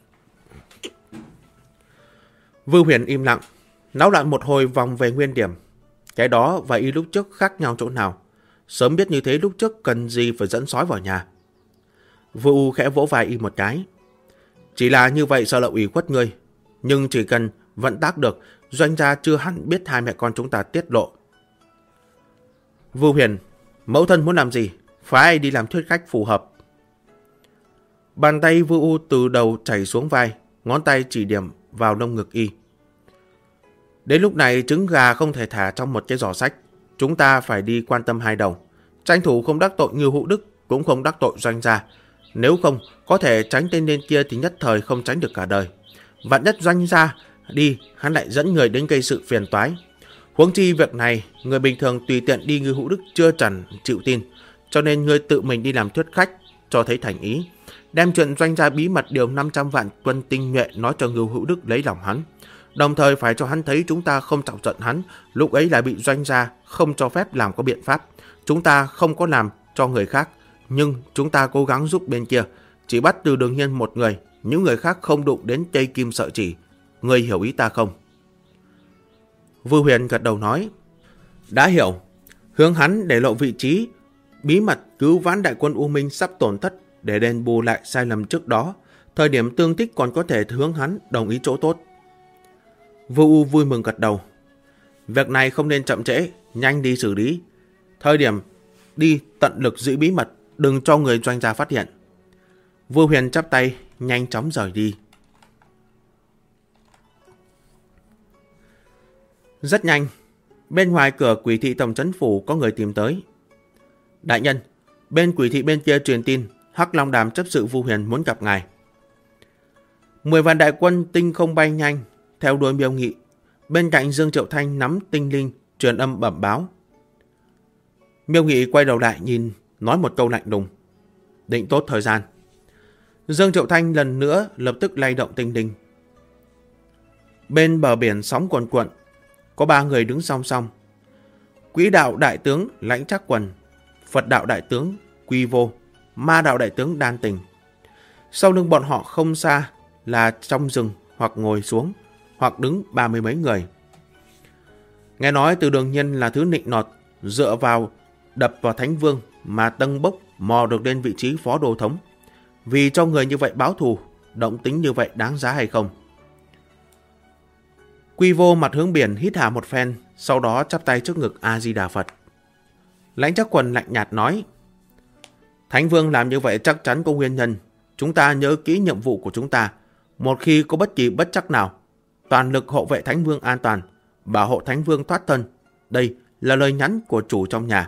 Vưu Huyền im lặng, náo loạn một hồi vòng về nguyên điểm. Cái đó và y lúc trước khác nhau chỗ nào? Sớm biết như thế lúc trước cần gì phải dẫn sói vào nhà. Vưu khẽ vỗ vai y một cái. Chỉ là như vậy sợ là ủy khuất ngươi, nhưng chỉ cần vận tác được, Doanh gia chưa hẳn biết hai mẹ con chúng ta tiết lộ. Vưu Huyền, mẫu thân muốn làm gì? Phái ai đi làm thuyết khách phù hợp. Bàn tay Vưu từ đầu chảy xuống vai, ngón tay chỉ điểm vào lông ngực y. Đến lúc này trứng gà không thể thả trong một cái giỏ sách. Chúng ta phải đi quan tâm hai đầu. Tranh thủ không đắc tội Ngưu Hữu Đức, cũng không đắc tội Doanh gia. Nếu không, có thể tránh tên lên kia thì nhất thời không tránh được cả đời. Vạn nhất Doanh gia đi, hắn lại dẫn người đến gây sự phiền toái. Huống chi việc này, người bình thường tùy tiện đi Ngưu Hữu Đức chưa chẳng chịu tin. Cho nên ngươi tự mình đi làm thuyết khách, cho thấy thành ý. Đem chuyện Doanh gia bí mật điều 500 vạn quân tinh nhuệ nói cho Ngưu Hữu Đức lấy lòng hắn. Đồng thời phải cho hắn thấy chúng ta không trọng giận hắn, lúc ấy là bị Doanh gia không cho phép làm có biện pháp. Chúng ta không có làm cho người khác, nhưng chúng ta cố gắng giúp bên kia. Chỉ bắt từ Đường Hiên một người, những người khác không đụng đến cây kim sợi chỉ. Ngươi hiểu ý ta không? Vưu Huyền gật đầu nói: Đã hiểu. Hướng hắn để lộ vị trí bí mật cứu vãn đại quân U Minh sắp tổn thất, để đền bù lại sai lầm trước đó. Thời điểm tương thích còn có thể hướng hắn đồng ý chỗ tốt. Vưu vui mừng gật đầu. Việc này không nên chậm trễ, nhanh đi xử lý. Thời điểm đi tận lực giữ bí mật, đừng cho người Doanh gia phát hiện. Vưu Huyền chắp tay, nhanh chóng rời đi. Rất nhanh, bên ngoài cửa Quỷ thị tổng trấn phủ có người tìm tới. Đại nhân, bên Quỷ thị bên kia truyền tin, Hắc Long Đàm chấp sự Vưu Huyền muốn gặp ngài. 10 vạn đại quân tinh không bay nhanh, theo đuôi Miêu Nghị. Bên cạnh Dương Triệu Thanh nắm tinh linh, truyền âm bẩm báo. Miêu Nghị quay đầu lại nhìn, nói một câu lạnh lùng. Định tốt thời gian. Dương Triệu Thanh lần nữa lập tức lay động tinh linh. Bên bờ biển sóng cuồn cuộn, có 3 người đứng song song. Quỹ đạo đại tướng Lãnh Trác Quần, Phật đạo đại tướng Quy Vô, Ma đạo đại tướng Đan Tình. Sau lưng bọn họ không xa là trong rừng, hoặc ngồi xuống, hoặc đứng 30 mấy người. Nghe nói Từ Đường Nhân là thứ nịnh nọt, dựa vào đập vào Thánh Vương mà tâng bốc mò được lên vị trí phó đô thống. Vì cho người như vậy báo thù, động tính như vậy đáng giá hay không? Quy Vô mặt hướng biển hít hà một phen, sau đó chắp tay trước ngực A-di-đà Phật. Lãnh Trác Quần lạnh nhạt nói: Thánh Vương làm như vậy chắc chắn có nguyên nhân. Chúng ta nhớ kỹ nhiệm vụ của chúng ta. Một khi có bất kỳ bất trắc nào, toàn lực hộ vệ Thánh Vương an toàn, bảo hộ Thánh Vương thoát thân. Đây là lời nhắn của chủ trong nhà.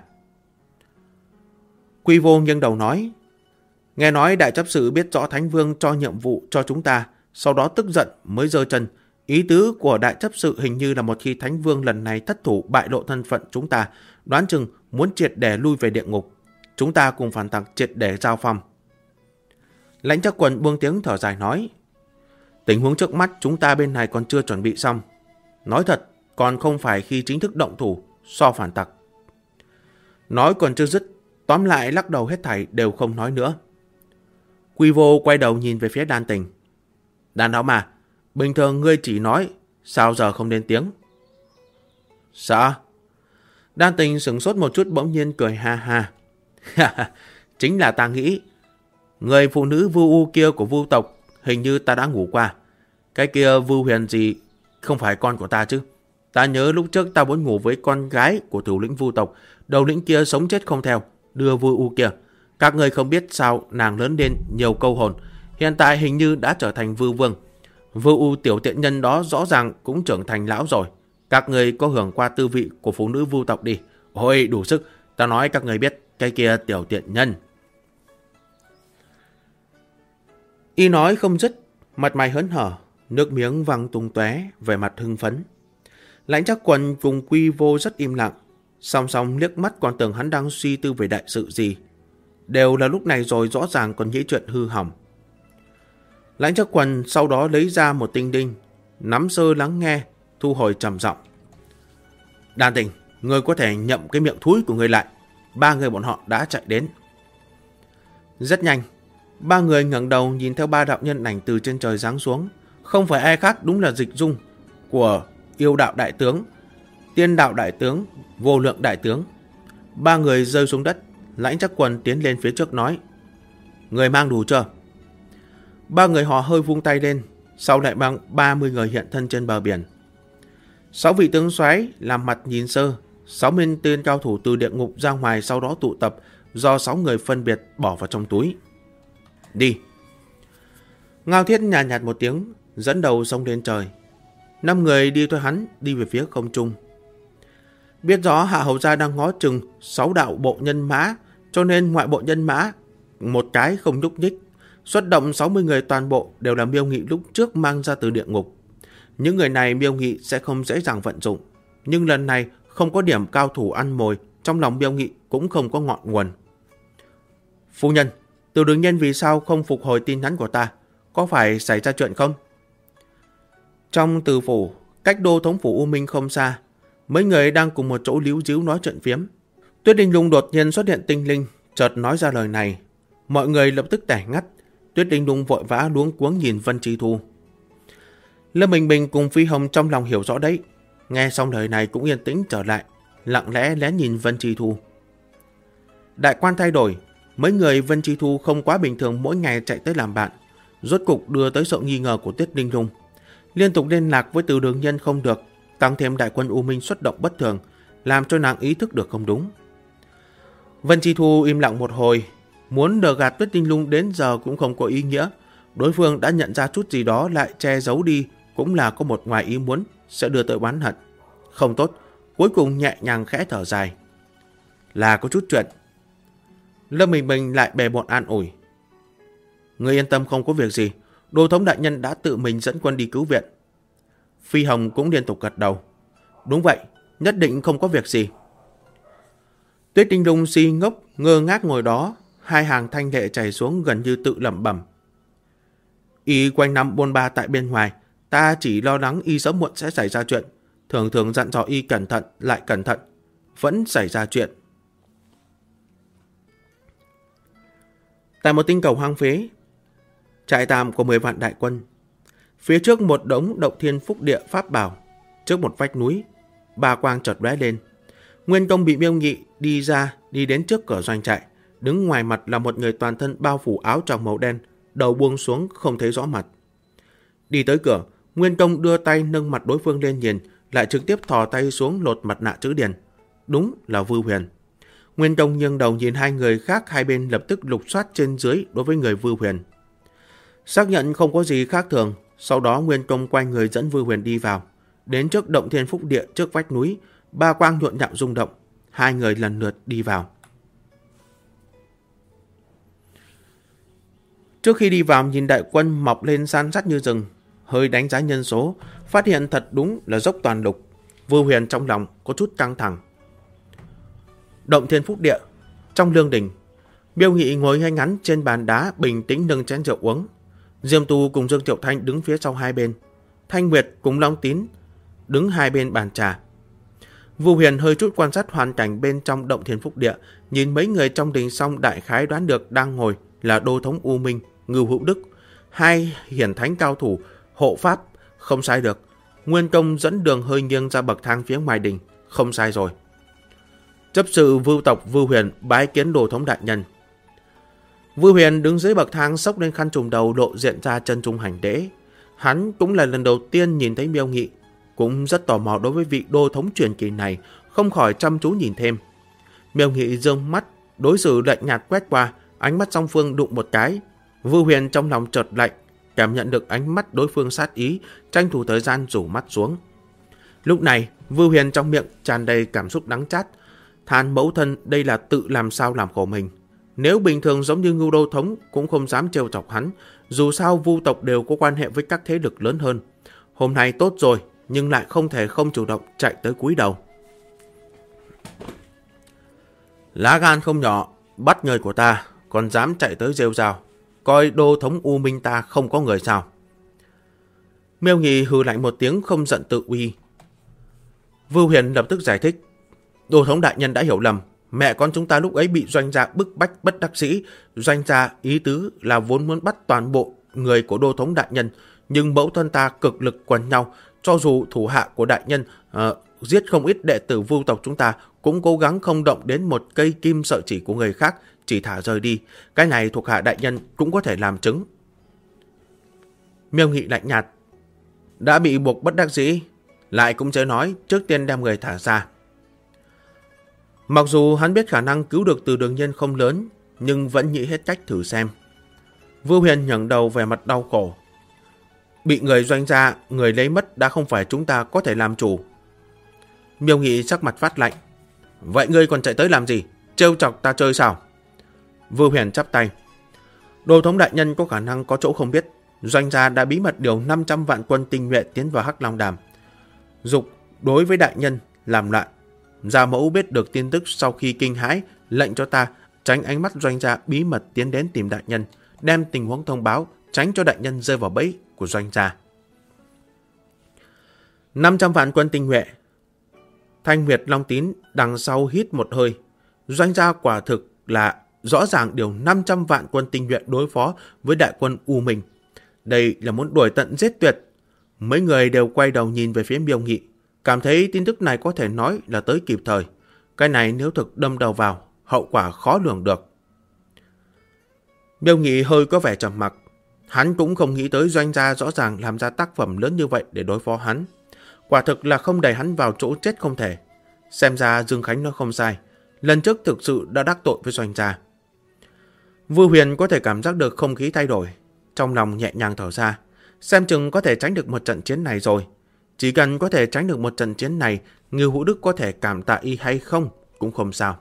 Quy Vô nghiêng đầu nói: Nghe nói đại chấp sự biết rõ Thánh Vương cho nhiệm vụ cho chúng ta, sau đó tức giận mới giơ chân. Ý tứ của đại chấp sự hình như là một khi Thánh Vương lần này thất thủ bại lộ thân phận chúng ta, đoán chừng muốn triệt để lui về địa ngục. Chúng ta cùng phản tặc triệt để giao phong. Lãnh Trác Quần buông tiếng thở dài nói: Tình huống trước mắt chúng ta bên này còn chưa chuẩn bị xong. Nói thật, còn không phải khi chính thức động thủ so phản tặc. Nói còn chưa dứt, tóm lại lắc đầu hết thảy đều không nói nữa. Quy Vô quay đầu nhìn về phía Đan Tình. Đàn lão mà, bình thường ngươi chỉ nói, sao giờ không lên tiếng? Sao? Đan Tình sửng sốt một chút bỗng nhiên cười ha ha. Chính là ta nghĩ, Người phụ nữ Vu U kia của Vu tộc hình như ta đã ngủ qua. Cái kia Vu Huyền gì không phải con của ta chứ? Ta nhớ lúc trước ta muốn ngủ với con gái của thủ lĩnh Vu tộc, đầu lĩnh kia sống chết không theo, đưa Vu U kia. Các người không biết sao nàng lớn lên nhiều câu hồn, hiện tại hình như đã trở thành Vu Vương. Vu U tiểu tiện nhân đó rõ ràng cũng trưởng thành lão rồi. Các người có hưởng qua tư vị của phụ nữ Vu tộc đi. Ôi đủ sức, ta nói các người biết, cái kia tiểu tiện nhân. Y nói không dứt, mặt mày hớn hở, nước miếng văng tung tóe, về mặt hưng phấn. Lãnh Trác Quần cùng Quy Vô rất im lặng, song song liếc mắt còn tưởng hắn đang suy tư về đại sự gì. Đều là lúc này rồi, rõ ràng còn nghĩ chuyện hư hỏng. Lãnh Trác Quần sau đó lấy ra một tinh đinh, nắm sơ lắng nghe, thu hồi trầm giọng. Đan Tình, ngươi có thể nhậm cái miệng thúi của ngươi lại. 3 người bọn họ đã chạy đến. Rất nhanh, 3 người ngẩng đầu nhìn theo 3 đạo nhân ảnh từ trên trời giáng xuống. Không phải ai khác, đúng là dịch dung của Yêu Đạo Đại Tướng, Tiên Đạo Đại Tướng, Vô Lượng Đại Tướng. 3 người rơi xuống đất. Lãnh Trác Quần tiến lên phía trước nói: Người mang đủ chưa? 3 người họ hơi vung tay lên, sau lại mang 30 người hiện thân trên bờ biển. 6 vị tướng soái làm mặt nhìn sơ, 60 tên cao thủ từ địa ngục ra ngoài, sau đó tụ tập, do 6 người phân biệt bỏ vào trong túi. Đi. Ngao Thiết nhàn nhạt một tiếng, dẫn đầu xông lên trời. 5 người đi theo hắn đi về phía không trung. Biết rõ Hạ Hầu Gia đang ngó chừng 6 đạo bộ nhân mã, cho nên ngoại bộ nhân mã một cái không nhúc nhích. Xuất động 60 người toàn bộ đều là Miêu Nghị lúc trước mang ra từ địa ngục. Những người này Miêu Nghị sẽ không dễ dàng vận dụng, nhưng lần này không có điểm cao thủ ăn mồi, trong lòng Miêu Nghị cũng không có ngọn nguồn. Phu nhân, Từ Đường Nhân vì sao không phục hồi tin nhắn của ta? Có phải xảy ra chuyện không? Trong Từ phủ, cách đô thống phủ U Minh không xa, mấy người đang cùng một chỗ líu díu nói chuyện phiếm. Tuyết Linh Lung đột nhiên xuất hiện tinh linh, chợt nói ra lời này. Mọi người lập tức tẻ ngắt. Tuyết Linh Lung vội vã luống cuống nhìn Vân Chi Thu. Lâm Bình Bình cùng Phi Hồng trong lòng hiểu rõ đấy, nghe xong lời này cũng yên tĩnh trở lại, lặng lẽ lén nhìn Vân Chi Thu. Đại quan thay đổi, mấy người Vân Chi Thu không quá bình thường, mỗi ngày chạy tới làm bạn, rốt cục đưa tới sự nghi ngờ của Tuyết Linh Lung. Liên tục liên lạc với Từ Đường Nhân không được, tăng thêm đại quân U Minh xuất động bất thường, làm cho nàng ý thức được không đúng. Vân Chi Thu im lặng một hồi, muốn đờ gạt Tuyết Linh Lung đến giờ cũng không có ý nghĩa. Đối phương đã nhận ra chút gì đó lại che giấu đi, cũng là có một ngoài ý muốn sẽ đưa tới oán hận. Không tốt, cuối cùng nhẹ nhàng khẽ thở dài. Là có chút chuyện. Lâm Bình Bình lại bề bộn an ủi. Người yên tâm, không có việc gì. Đô thống đại nhân đã tự mình dẫn quân đi cứu viện. Phi Hồng cũng liên tục gật đầu. Đúng vậy, nhất định không có việc gì. Tuyết Linh Lung si ngốc ngơ ngác ngồi đó, hai hàng thanh lệ chảy xuống, gần như tự lẩm bẩm. Y quanh năm bôn ba tại bên ngoài, ta chỉ lo lắng y sớm muộn sẽ xảy ra chuyện. Thường thường dặn dò y cẩn thận lại cẩn thận, vẫn xảy ra chuyện. Tại một tinh cầu hoang phế, trại tạm của 10 vạn đại quân. Phía trước một đống động thiên phúc địa pháp bảo, trước một vách núi, ba quang chợt lóe lên. Nguyên Công bị Miêu Nghị đi ra, đi đến trước cửa doanh trại. Đứng ngoài mặt là một người toàn thân bao phủ áo choàng màu đen, đầu buông xuống không thấy rõ mặt. Đi tới cửa, Nguyên Công đưa tay nâng mặt đối phương lên nhìn, lại trực tiếp thò tay xuống lột mặt nạ chữ điền. Đúng là Vưu Huyền. Nguyên Công nghiêng đầu nhìn hai người khác, hai bên lập tức lục soát trên dưới đối với người Vưu Huyền. Xác nhận không có gì khác thường, sau đó Nguyên Công quay người dẫn Vưu Huyền đi vào. Đến trước động thiên phúc địa trước vách núi, ba quang nhộn nhạo rung động, hai người lần lượt đi vào. Trước khi đi vào nhìn đại quân mọc lên san sát như rừng, hơi đánh giá nhân số, phát hiện thật đúng là dốc toàn lục. Vưu Huyền trong lòng có chút căng thẳng. Động thiên phúc địa, trong lương đình, Miêu Nghị ngồi ngay ngắn trên bàn đá, bình tĩnh nâng chén rượu uống. Diêm Tu cùng Dương Tiểu Thanh đứng phía sau hai bên, Thanh Nguyệt cùng Long Tín đứng hai bên bàn trà. Vưu Huyền hơi chút quan sát hoàn cảnh bên trong động thiên phúc địa, nhìn mấy người trong đình xong đại khái đoán được đang ngồi là đô thống U Minh, Ngưu Hữu Đức, hai hiển thánh cao thủ, hộ pháp, không sai được. Nguyên Công dẫn đường hơi nghiêng ra bậc thang phía ngoài đình, không sai rồi. Chấp sự Vưu tộc Vưu Huyền bái kiến đô thống đại nhân. Vưu Huyền đứng dưới bậc thang xốc lên khăn trùm đầu, lộ diện ra chân trung hành lễ. Hắn cũng là lần đầu tiên nhìn thấy Miêu Nghị, cũng rất tò mò đối với vị đô thống truyền kỳ này, không khỏi chăm chú nhìn thêm. Miêu Nghị giương mắt, đối xử lạnh nhạt quét qua, ánh mắt song phương đụng một cái. Vưu Huyền trong lòng chợt lạnh, cảm nhận được ánh mắt đối phương sát ý, tranh thủ thời gian rủ mắt xuống. Lúc này, Vưu Huyền trong miệng tràn đầy cảm xúc đắng chát, than mẫu thân đây là tự làm sao làm khổ mình. Nếu bình thường giống như Ngưu đô thống cũng không dám trêu chọc hắn, dù sao Vu tộc đều có quan hệ với các thế lực lớn hơn. Hôm nay tốt rồi, nhưng lại không thể không chủ động chạy tới cúi đầu. Lá gan không nhỏ, bắt người của ta, còn dám chạy tới rêu rao, coi đô thống U Minh ta không có người sao? Miêu Nghị hừ lạnh một tiếng, không giận tự uy. Vưu Huyền lập tức giải thích. Đô thống đại nhân đã hiểu lầm, mẹ con chúng ta lúc ấy bị doanh gia bức bách bất đắc dĩ. Doanh gia ý tứ là vốn muốn bắt toàn bộ người của đô thống đại nhân, nhưng mẫu thân ta cực lực quần nhau, cho dù thủ hạ của đại nhân giết không ít đệ tử Vu tộc chúng ta, cũng cố gắng không động đến một cây kim sợi chỉ của người khác, chỉ thả rời đi. Cái này thuộc hạ đại nhân cũng có thể làm chứng. Miêu Nghị lạnh nhạt. Đã bị buộc bất đắc dĩ, lại cũng chớ nói, trước tiên đem người thả ra. Mặc dù hắn biết khả năng cứu được Từ Đường Nhiên không lớn, nhưng vẫn nghĩ hết cách thử xem. Vưu Huyền ngẩng đầu về mặt đau khổ. Bị người doanh gia, người lấy mất đã không phải chúng ta có thể làm chủ. Miêu Nghị sắc mặt phát lạnh. Vậy ngươi còn chạy tới làm gì? Trêu chọc ta chơi sao? Vưu Huyền chắp tay. Đô thống đại nhân có khả năng có chỗ không biết. Doanh gia đã bí mật điều 500 vạn quân tinh nhuệ tiến vào Hắc Long Đàm, dục đối với đại nhân làm loạn. Gia mẫu biết được tin tức sau khi kinh hãi, lệnh cho ta tránh ánh mắt doanh gia, bí mật tiến đến tìm đại nhân, đem tình huống thông báo, tránh cho đại nhân rơi vào bẫy của doanh gia. 500 vạn quân tinh nhuệ. Thanh Nguyệt Long Tín đằng sau hít một hơi. Doanh gia quả thực là rõ ràng điều 500 vạn quân tinh nhuệ đối phó với đại quân U Minh. Đây là muốn đuổi tận giết tuyệt. Mấy người đều quay đầu nhìn về phía Miêu Nghị, cảm thấy tin tức này có thể nói là tới kịp thời. Cái này nếu thực đâm đầu vào, hậu quả khó lường được. Miêu Nghị hơi có vẻ trầm mặc. Hắn cũng không nghĩ tới doanh gia rõ ràng làm ra tác phẩm lớn như vậy để đối phó hắn. Quả thực là không đẩy hắn vào chỗ chết không thể. Xem ra Dương Khánh nó không sai. Lần trước thực sự đã đắc tội với doanh gia. Vưu Huyền có thể cảm giác được không khí thay đổi, trong lòng nhẹ nhàng thở ra. Xem chừng có thể tránh được một trận chiến này rồi. Chỉ cần có thể tránh được một trận chiến này, Ngưu Hữu Đức có thể cảm tạ y hay không cũng không sao.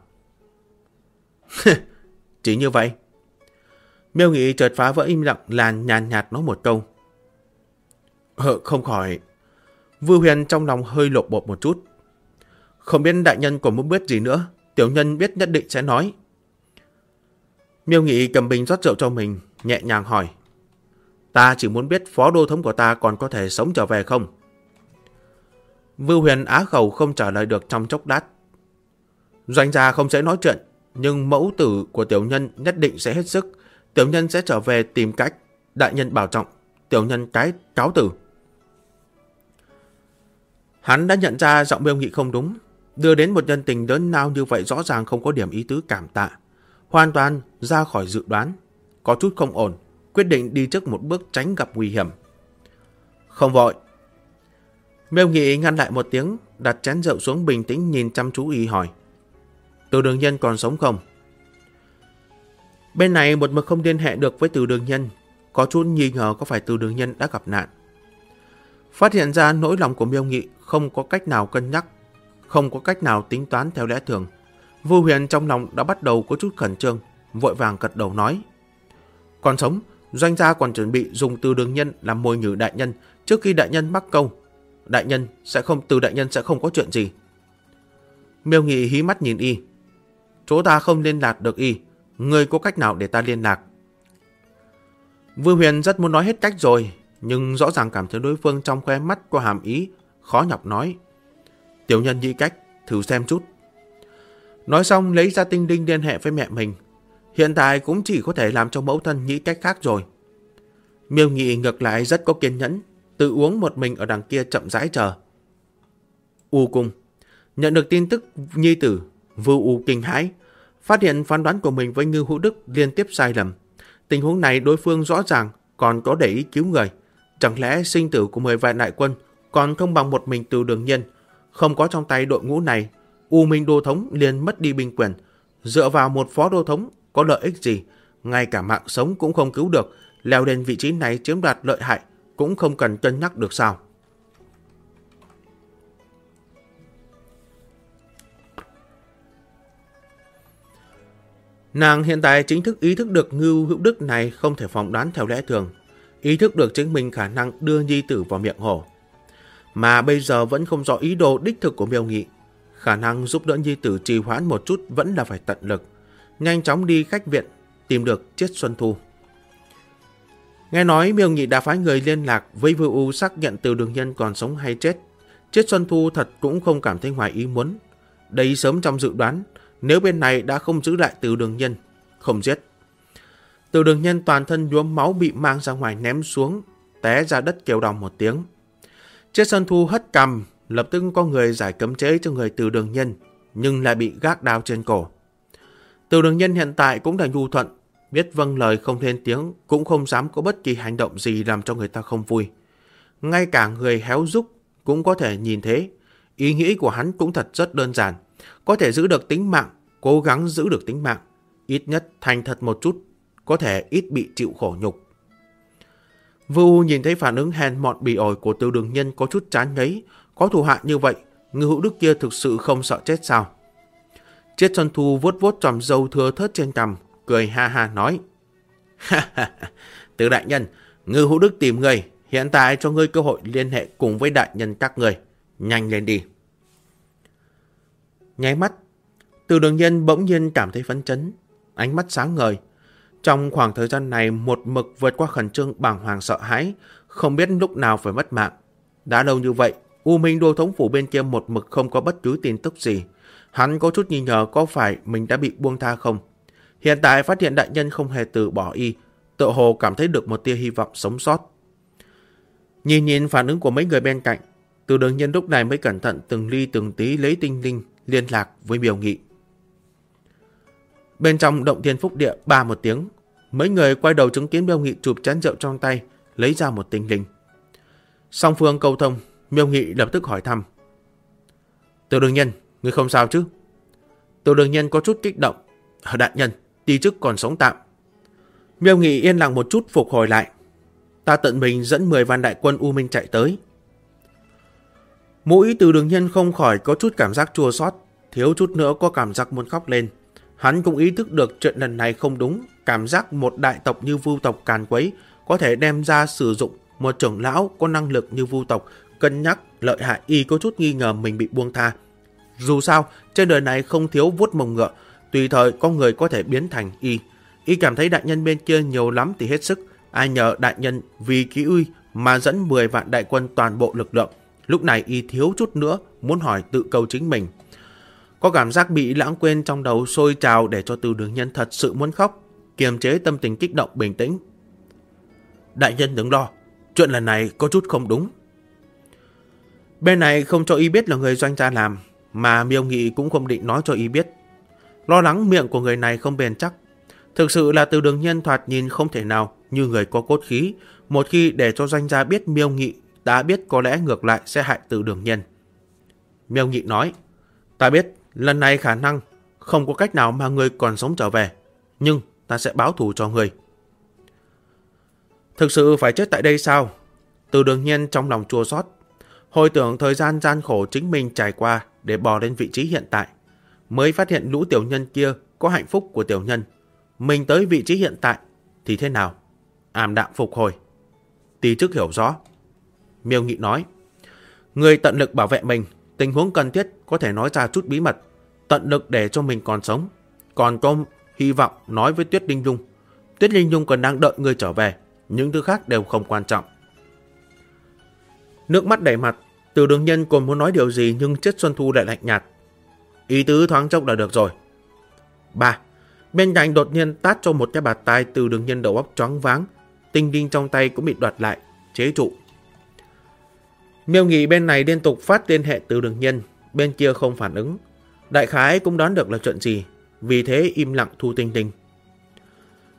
Chỉ như vậy. Miêu Nghị chợt phá vỡ im lặng, là nhàn nhạt nói một câu. Không khỏi. Vưu Huyền trong lòng hơi lộp bột một chút. Không biết đại nhân còn muốn biết gì nữa, tiểu nhân biết nhất định sẽ nói. Miêu Nghị cầm bình rót rượu cho mình, nhẹ nhàng hỏi. Ta chỉ muốn biết phó đô thống của ta còn có thể sống trở về không? Vưu Huyền á khẩu không trả lời được trong chốc lát. Doanh gia không sẽ nói chuyện, nhưng mẫu tử của tiểu nhân nhất định sẽ hết sức. Tiểu nhân sẽ trở về tìm cách. Đại nhân bảo trọng. Tiểu nhân cáo tử. Hắn đã nhận ra giọng Miêu Nghị không đúng. Đưa đến một nhân tình lớn lao như vậy rõ ràng không có điểm ý tứ cảm tạ. Hoàn toàn ra khỏi dự đoán. Có chút không ổn. Quyết định đi trước một bước tránh gặp nguy hiểm. Không vội. Miêu Nghị ngăn lại một tiếng, đặt chén rượu xuống, bình tĩnh nhìn chăm chú y hỏi. Từ Đường Nhân còn sống không? Bên này một mực không liên hệ được với Từ Đường Nhân, có chút nghi ngờ có phải Từ Đường Nhân đã gặp nạn. Phát hiện ra nỗi lòng của Miêu Nghị không có cách nào cân nhắc, không có cách nào tính toán theo lẽ thường. Vưu Huyền trong lòng đã bắt đầu có chút khẩn trương, vội vàng gật đầu nói. Còn sống, doanh gia còn chuẩn bị dùng Từ Đường Nhân làm mồi nhử đại nhân trước khi đại nhân mắc câu. Từ đại nhân sẽ không có chuyện gì. Miêu Nghị hí mắt nhìn y. Chỗ ta không liên lạc được y, ngươi có cách nào để ta liên lạc? Vưu Huyền rất muốn nói hết cách rồi, nhưng rõ ràng cảm thấy đối phương trong khóe mắt có hàm ý, khó nhọc nói. Tiểu nhân nghĩ cách, thử xem chút. Nói xong lấy ra tinh đinh liên hệ với mẹ mình. Hiện tại cũng chỉ có thể làm cho mẫu thân nghĩ cách khác rồi. Miêu Nghị ngược lại rất có kiên nhẫn, tự uống một mình ở đằng kia chậm rãi chờ. U cung nhận được tin tức nhi tử, Vưu U kinh hãi, phát hiện phán đoán của mình với Ngưu Hữu Đức liên tiếp sai lầm, Tình huống này đối phương rõ ràng còn có để ý cứu người. Chẳng lẽ sinh tử của 10 vạn đại quân còn không bằng một mình Từ Đường Nhiên? Không có trong tay đội ngũ này, U Minh Đô Thống liền mất đi binh quyền. Dựa vào một phó đô thống có lợi ích gì? Ngay cả mạng sống cũng không cứu được. Leo lên vị trí này chiếm đoạt lợi hại cũng không cần cân nhắc được sao? Nàng hiện tại chính thức ý thức được Ngưu Hữu Đức này không thể phỏng đoán theo lẽ thường. Ý thức được chính mình khả năng đưa nhi tử vào miệng hổ. Mà bây giờ vẫn không rõ ý đồ đích thực của Miêu Nghị. Khả năng giúp đỡ nhi tử trì hoãn một chút vẫn là phải tận lực. Nhanh chóng đi khách viện, tìm được Triết Xuân Thu. Nghe nói Miêu Nghị đã phái người liên lạc với Vưu U xác nhận Từ Đường Nhân còn sống hay chết. Triết Xuân Thu thật cũng không cảm thấy ngoài ý muốn. Đây sớm trong dự đoán, nếu bên này đã không giữ lại Từ Đường Nhân, không giết. Từ Đường Nhân toàn thân nhuốm máu bị mang ra ngoài ném xuống, té ra đất kêu đong một tiếng. Triết Xuân Thu hất cằm, lập tức có người giải cấm chế cho người Từ Đường Nhân, nhưng lại bị gác đao trên cổ. Từ Đường Nhân hiện tại cũng đã nhu thuận, biết vâng lời không lên tiếng, cũng không dám có bất kỳ hành động gì làm cho người ta không vui. Ngay cả người héo rúc cũng có thể nhìn thế. Ý nghĩ của hắn cũng thật rất đơn giản. Có thể giữ được tính mạng, cố gắng giữ được tính mạng. Ít nhất thành thật một chút, có thể ít bị chịu khổ nhục. Vưu nhìn thấy phản ứng hèn mọn bỉ ổi của Từ Đường Nhân có chút chán ngấy. Có thủ hạ như vậy, Ngưu Hữu Đức kia thực sự không sợ chết sao? Triết Xuân Thu vuốt vuốt chòm râu thưa thớt trên cằm, cười ha ha nói: Từ đại nhân, Ngưu Hữu Đức tìm người, hiện tại cho ngươi cơ hội liên hệ cùng với đại nhân các người. Nhanh lên đi. Nháy mắt, Từ Đường Nhân bỗng nhiên cảm thấy phấn chấn, ánh mắt sáng ngời. Trong khoảng thời gian này một mực vượt qua khẩn trương bàng hoàng sợ hãi, không biết lúc nào phải mất mạng. Đã lâu như vậy, U Minh Đô Thống phủ bên kia một mực không có bất cứ tin tức gì. Hắn có chút nghi ngờ có phải mình đã bị buông tha không. Hiện tại phát hiện đại nhân không hề từ bỏ y, tựa hồ cảm thấy được một tia hy vọng sống sót. Nhìn phản ứng của mấy người bên cạnh, Từ Đường Nhân lúc này mới cẩn thận từng ly từng tí lấy tinh linh liên lạc với Miêu Nghị. Bên trong động thiên phúc địa ba một tiếng, mấy người quay đầu chứng kiến Miêu Nghị chụp chén rượu trong tay, lấy ra một tinh linh. Song phương câu thông, Miêu Nghị lập tức hỏi thăm: Từ Đường Nhân, ngươi không sao chứ? Từ Đường Nhân có chút kích động: Đại nhân, ti chức còn sống tạm. Miêu Nghị yên lặng một chút phục hồi lại: Ta tận mình dẫn 10 vạn đại quân U Minh chạy tới. Mũi Từ Đường Nhân không khỏi có chút cảm giác chua xót, thiếu chút nữa có cảm giác muốn khóc lên. Hắn cũng ý thức được chuyện lần này không đúng, cảm giác một đại tộc như Vưu tộc càn quấy có thể đem ra sử dụng một trưởng lão có năng lực như Vưu tộc, cân nhắc lợi hại y có chút nghi ngờ mình bị buông tha. Dù sao, trên đời này không thiếu vuốt mông ngựa, tùy thời có người có thể biến thành y. Y cảm thấy đại nhân bên kia nhiều lắm thì hết sức, ai nhờ đại nhân vì kỹ uy mà dẫn 10 vạn đại quân toàn bộ lực lượng. Lúc này y thiếu chút nữa muốn hỏi tự câu chính mình. Có cảm giác bị lãng quên trong đầu sôi trào để cho Từ Đường Nhân thật sự muốn khóc, kiềm chế tâm tình kích động bình tĩnh. Đại nhân đừng lo, chuyện lần này có chút không đúng. Bên này không cho y biết là người doanh gia làm, mà Miêu Nghị cũng không định nói cho y biết. Lo lắng miệng của người này không bền chắc. Thực sự là Từ Đường Nhân thoạt nhìn không thể nào như người có cốt khí. Một khi để cho doanh gia biết Miêu Nghị đã biết, có lẽ ngược lại sẽ hại Từ Đường Nhân. Miêu Nghị nói: Ta biết lần này khả năng không có cách nào mà người còn sống trở về, nhưng ta sẽ báo thù cho người. Thực sự phải chết tại đây sao? Từ Đường Nhân trong lòng chua xót, hồi tưởng thời gian gian khổ chính mình trải qua để bò lên vị trí hiện tại, mới phát hiện lũ tiểu nhân kia có hạnh phúc của tiểu nhân. Mình tới vị trí hiện tại thì thế nào? Ảm đạm phục hồi. Tí chức hiểu rõ. Miêu Nghị nói: Người tận lực bảo vệ mình, tình huống cần thiết có thể nói ra chút bí mật, tận lực để cho mình còn sống. Còn có hy vọng nói với Tuyết Linh Nhung. Tuyết Linh Nhung còn đang đợi người trở về, những thứ khác đều không quan trọng. Nước mắt đầy mặt, Từ Đường Nhân còn muốn nói điều gì nhưng Triết Xuân Thu lại lạnh nhạt: Ý tứ thoáng chốc là được rồi. 3. Bên cạnh đột nhiên tát cho một cái bạt tai, Từ Đường Nhân đầu óc choáng váng, tinh linh trong tay cũng bị đoạt lại, chế trụ. Miêu Nghị bên này liên tục phát liên hệ Từ Đường Nhân, bên kia không phản ứng. Đại khái cũng đoán được là chuyện gì, vì thế im lặng thu tinh linh.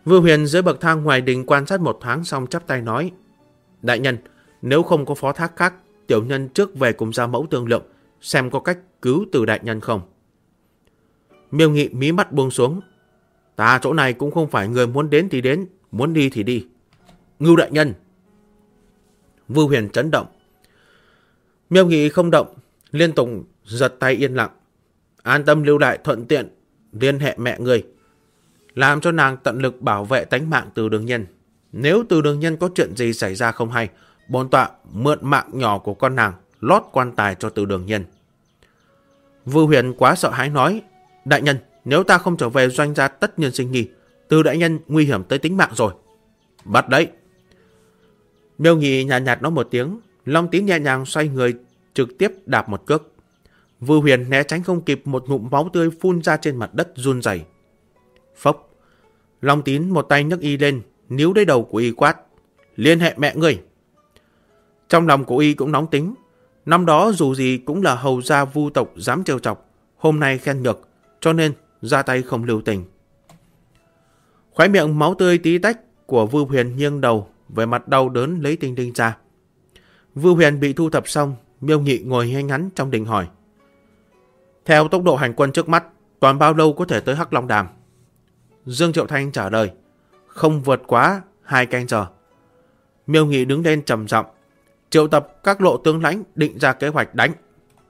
Vưu Huyền dưới bậc thang ngoài đình quan sát một thoáng xong chắp tay nói: Đại nhân, nếu không có phó thác khác, tiểu nhân trước về cùng gia mẫu thương lượng, xem có cách cứu từ đại nhân không. Miêu Nghị mí mắt buông xuống: Ta chỗ này cũng không phải người muốn đến thì đến, muốn đi thì đi. Ngưu đại nhân. Vưu Huyền chấn động. Miêu Nghị không động, liên tục giật tay yên lặng. An tâm lưu lại, thuận tiện liên hệ mẹ người, làm cho nàng tận lực bảo vệ tánh mạng Từ Đường Nhân. Nếu Từ Đường Nhân có chuyện gì xảy ra không hay, bổn tọa mượn mạng nhỏ của con nàng lót quan tài cho Từ Đường Nhân. Vưu Huyền quá sợ hãi nói: Đại nhân, nếu ta không trở về doanh gia tất nhiên sinh nghi, Từ đại nhân nguy hiểm tới tính mạng rồi. Bắt đấy. Miêu Nghị nhạt nhạt nói một tiếng, Long Tín nhẹ nhàng xoay người trực tiếp đạp một cước. Vưu Huyền né tránh không kịp, một ngụm máu tươi phun ra trên mặt đất run rẩy. Phốc. Long Tín một tay nhấc y lên, níu lấy đầu của y quát: Liên hệ mẹ ngươi. Trong lòng của y cũng nóng tính. Năm đó dù gì cũng là hầu gia Vu tộc dám trêu chọc, hôm nay khen ngược, cho nên ra tay không lưu tình. Khóe miệng máu tươi tí tách của Vưu Huyền nghiêng đầu, về mặt đau đớn lấy tinh tinh ra. Vưu Huyền bị thu thập xong, Miêu Nghị ngồi ngay ngắn trong đình hỏi: Theo tốc độ hành quân trước mắt, toàn bao lâu có thể tới Hắc Long Đàm? Dương Triệu Thanh trả lời: Không vượt quá 2 canh giờ. Miêu Nghị đứng lên trầm giọng: Triệu tập các lộ tướng lãnh, định ra kế hoạch đánh.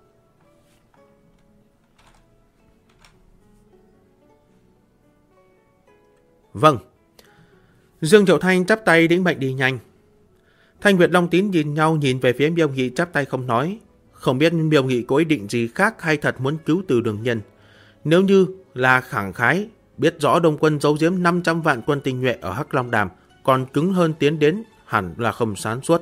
Vâng. Dương Triệu Thanh chắp tay lĩnh mệnh đi nhanh. Thanh Nguyệt Long Tín nhìn nhau, nhìn về phía Miêu Nghị chắp tay không nói. Không biết Miêu Nghị có ý định gì khác hay thật muốn cứu Từ Đường Nhân. Nếu như là khẳng khái, biết rõ Đông quân giấu giếm 500 vạn quân tinh nhuệ ở Hắc Long Đàm, còn cứng hơn tiến đến, hẳn là không sáng suốt.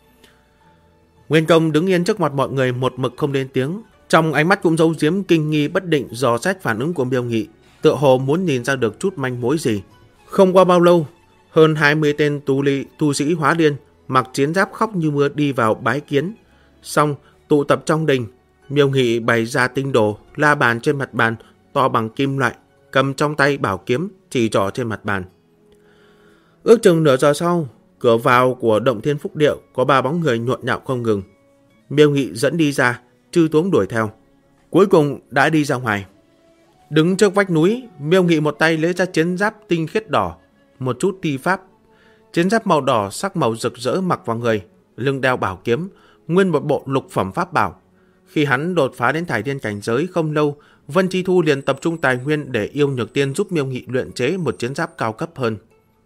Nguyên Công đứng yên trước mặt mọi người, một mực không lên tiếng, trong ánh mắt cũng giấu giếm kinh nghi bất định, dò xét phản ứng của Miêu Nghị, tựa hồ muốn nhìn ra được chút manh mối gì. Không qua bao lâu, hơn 20 tên tu sĩ hóa điên mặc chiến giáp khóc như mưa đi vào bái kiến. Xong tụ tập trong đình, Miêu Nghị bày ra tinh đồ, la bàn trên mặt bàn to bằng kim loại, cầm trong tay bảo kiếm chỉ trỏ trên mặt bàn. Ước chừng nửa giờ sau, cửa vào của Động Thiên Phúc Điệu có 3 bóng người nhộn nhạo không ngừng. Miêu Nghị dẫn đi ra, Chư Tuống đuổi theo. Cuối cùng đã đi ra ngoài. Đứng trước vách núi, Miêu Nghị một tay lấy ra chiến giáp tinh khiết đỏ, một chút thi pháp. Chiến giáp màu đỏ sắc màu rực rỡ mặc vào người, lưng đeo bảo kiếm, nguyên một bộ lục phẩm pháp bảo. Khi hắn đột phá đến Thải Thiên cảnh giới không lâu, Vân Chi Thu liền tập trung tài nguyên để Yêu Nhược Tiên giúp Miêu Nghị luyện chế một chiến giáp cao cấp hơn.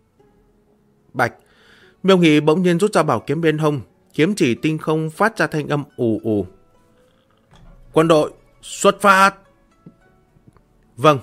Bạch. Miêu Nghị bỗng nhiên rút ra bảo kiếm bên hông, kiếm chỉ tinh không phát ra thanh âm ù ù. Quân đội, xuất phát! Vâng.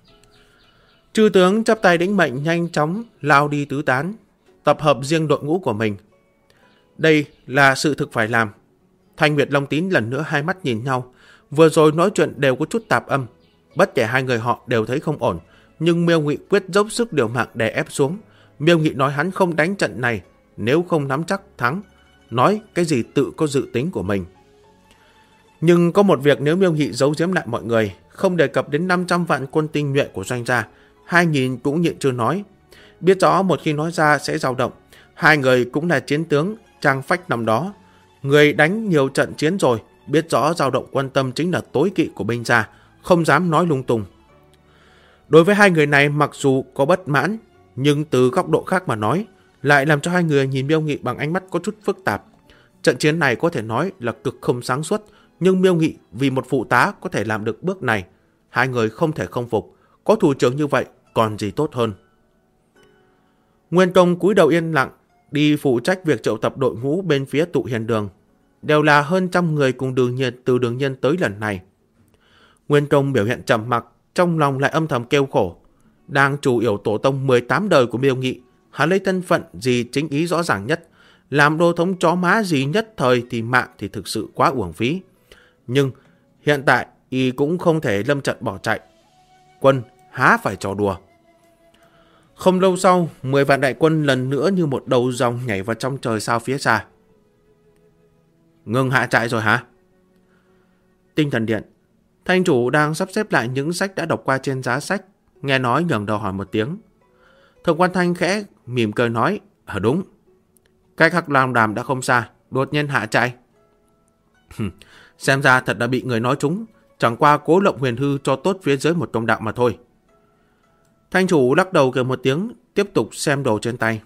Chư tướng chắp tay đĩnh mệnh nhanh chóng lao đi tứ tán, tập hợp riêng đội ngũ của mình. Đây là sự thực phải làm. Thanh Nguyệt Long Tín lần nữa hai mắt nhìn nhau, vừa rồi nói chuyện đều có chút tạp âm. Bất kể hai người họ đều thấy không ổn, nhưng Miêu Nghị quyết dốc sức điều mạng đè ép xuống. Miêu Nghị nói hắn không đánh trận này, nếu không nắm chắc thắng, nói cái gì tự có dự tính của mình. Nhưng có một việc nếu Miêu Nghị giấu giếm lại mọi người, không đề cập đến 500 vạn quân tinh nhuệ của doanh gia, 2000 cũng nhịn chưa nói. Biết rõ một khi nói ra sẽ dao động, hai người cũng là chiến tướng, trang phách năm đó. Người đánh nhiều trận chiến rồi, biết rõ dao động quân tâm chính là tối kỵ của binh gia, không dám nói lung tung. Đối với hai người này mặc dù có bất mãn, nhưng từ góc độ khác mà nói, lại làm cho hai người nhìn Miêu Nghị bằng ánh mắt có chút phức tạp. Trận chiến này có thể nói là cực không sáng suốt, nhưng Miêu Nghị vì một phụ tá có thể làm được bước này, hai người không thể không phục. Có thủ trưởng như vậy còn gì tốt hơn. Nguyên Công cúi đầu yên lặng, đi phụ trách việc triệu tập đội ngũ bên phía Tụ Hiền Đường. Đều là hơn trăm người cùng từ Đường Nhân tới lần này. Nguyên Công biểu hiện trầm mặc, trong lòng lại âm thầm kêu khổ. Đang chủ yểu tổ tông 18 đời của Miêu Nghị, hắn lấy thân phận gì chính ý rõ ràng nhất, làm đô thống chó má gì nhất thời thì mạng thì thực sự quá uổng phí. Nhưng hiện tại y cũng không thể lâm trận bỏ chạy. Quân há phải trò đùa. Không lâu sau, 10 vạn đại quân lần nữa như một đầu rồng nhảy vào trong trời sao phía xa. Ngừng hạ trại rồi hả? Tinh Thần Điện. Thanh chủ đang sắp xếp lại những sách đã đọc qua trên giá sách, nghe nói nhường đầu hỏi một tiếng. Thượng quan Thanh khẽ mỉm cười nói, đúng. Cách Hắc Long Đàm đã không xa, đột nhiên hạ trại. Xem ra thật đã bị người nói trúng, chẳng qua cố lộng huyền hư cho tốt phía dưới một công đạo mà thôi. Thanh chủ lắc đầu cười một tiếng, tiếp tục xem đồ trên tay.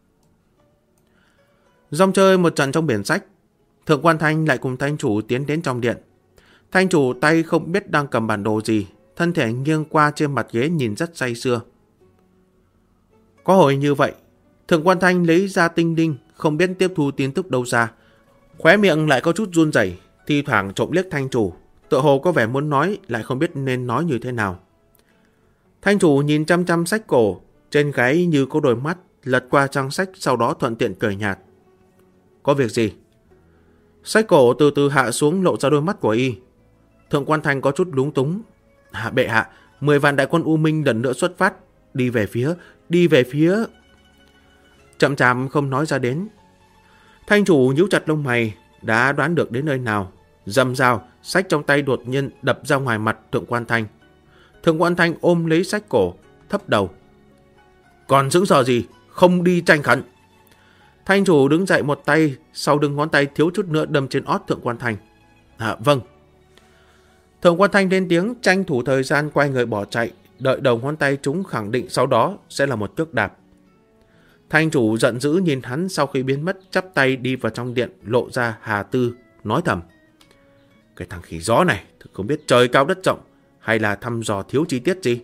Rong chơi một trận trong biển sách, Thượng quan Thanh lại cùng thanh chủ tiến đến trong điện. Thanh chủ tay không biết đang cầm bản đồ gì, thân thể nghiêng qua trên mặt ghế nhìn rất say sưa. Có hồi như vậy, Thượng quan Thanh lấy ra tinh đinh, không biết tiếp thu tin tức đâu ra. Khóe miệng lại có chút run rẩy, thi thoảng trộm liếc thanh chủ, tựa hồ có vẻ muốn nói lại không biết nên nói như thế nào. Thanh chủ nhìn chăm chăm sách cổ, trên gáy như có đôi mắt, lật qua trang sách sau đó thuận tiện cười nhạt. Có việc gì? Sách cổ từ từ hạ xuống lộ ra đôi mắt của y. Thượng quan Thanh có chút lúng túng. Bệ hạ, 10 vạn đại quân U Minh lần nữa xuất phát, đi về phía. Chậm chạp không nói ra đến. Thanh chủ nhíu chặt lông mày, đã đoán được đến nơi nào. Rầm rào, sách trong tay đột nhiên đập ra ngoài mặt Thượng quan Thanh. Thượng quan Thanh ôm lấy sách cổ, thấp đầu. Còn sững sờ gì, không đi tranh khẩn. Thanh chủ đứng dậy một tay, sau đừng ngón tay thiếu chút nữa đâm trên ót Thượng quan Thanh. Vâng. Thượng quan Thanh lên tiếng, tranh thủ thời gian quay người bỏ chạy, đợi đầu ngón tay chúng khẳng định sau đó sẽ là một cước đạp. Thanh chủ giận dữ nhìn hắn sau khi biến mất, chắp tay đi vào trong điện, lộ ra hà tư, nói thầm. Cái thằng khỉ gió này thực không biết trời cao đất rộng, hay là thăm dò thiếu chi tiết gì.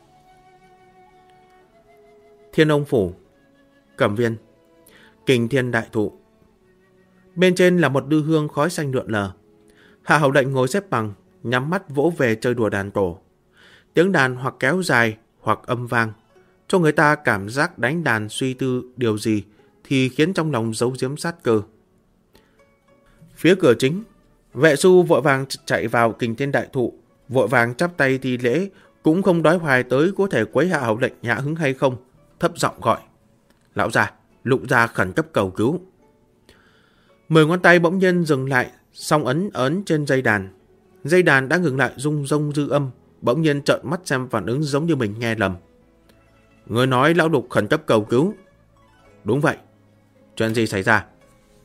Thiên Ông Phủ, Cẩm Viên, Kình Thiên Đại Thụ. Bên trên là một lư hương khói xanh lượn lờ. Hạ Hầu Lệnh ngồi xếp bằng, nhắm mắt vỗ về chơi đùa đàn tổ. Tiếng đàn hoặc kéo dài hoặc âm vang, cho người ta cảm giác đánh đàn suy tư điều gì thì khiến trong lòng giấu giếm sát cơ. Phía cửa chính, vệ su vội vàng chạy vào Kình Thiên Đại Thụ, vội vàng chắp tay thi lễ, cũng không đoái hoài tới có thể quấy Hạ Hầu Lệnh nhã hứng hay không, thấp giọng gọi. Lão già, Lục gia khẩn cấp cầu cứu. 10 ngón tay bỗng nhiên dừng lại, song ấn trên dây đàn. Dây đàn đã ngừng lại rung rông dư âm, bỗng nhiên trợn mắt xem phản ứng giống như mình nghe lầm. Người nói lão Lục khẩn cấp cầu cứu. Đúng vậy. Chuyện gì xảy ra?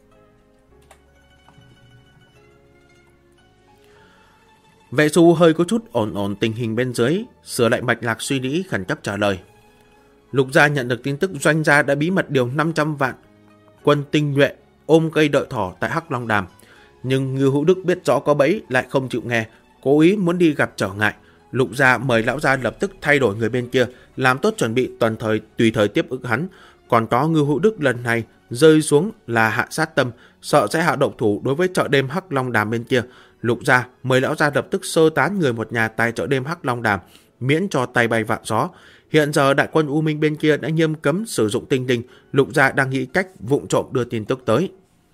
Vệ su hơi có chút ổn tình hình bên dưới, sửa lại mạch lạc suy nghĩ khẩn cấp trả lời. Lục gia nhận được tin tức doanh gia đã bí mật điều 500 vạn quân tinh nhuệ ôm cây đợi thỏ tại Hắc Long Đàm. Nhưng Ngưu Hữu Đức biết rõ có bẫy lại không chịu nghe, cố ý muốn đi gặp trở ngại. Lục gia mời lão gia lập tức thay đổi người bên kia, làm tốt chuẩn bị tùy thời tiếp ứng hắn. Còn có Ngưu Hữu Đức lần này rơi xuống là hạ sát tâm, sợ sẽ hạ độc thủ đối với chợ đêm Hắc Long Đàm bên kia. Lục gia mời lão gia lập tức sơ tán người một nhà tại chợ đêm Hắc Long Đàm, miễn cho tay bay vạ gió. Hiện giờ đại quân U Minh bên kia đã nghiêm cấm sử dụng tinh linh, Lục gia đang nghĩ cách vụng trộm đưa tin tức tới.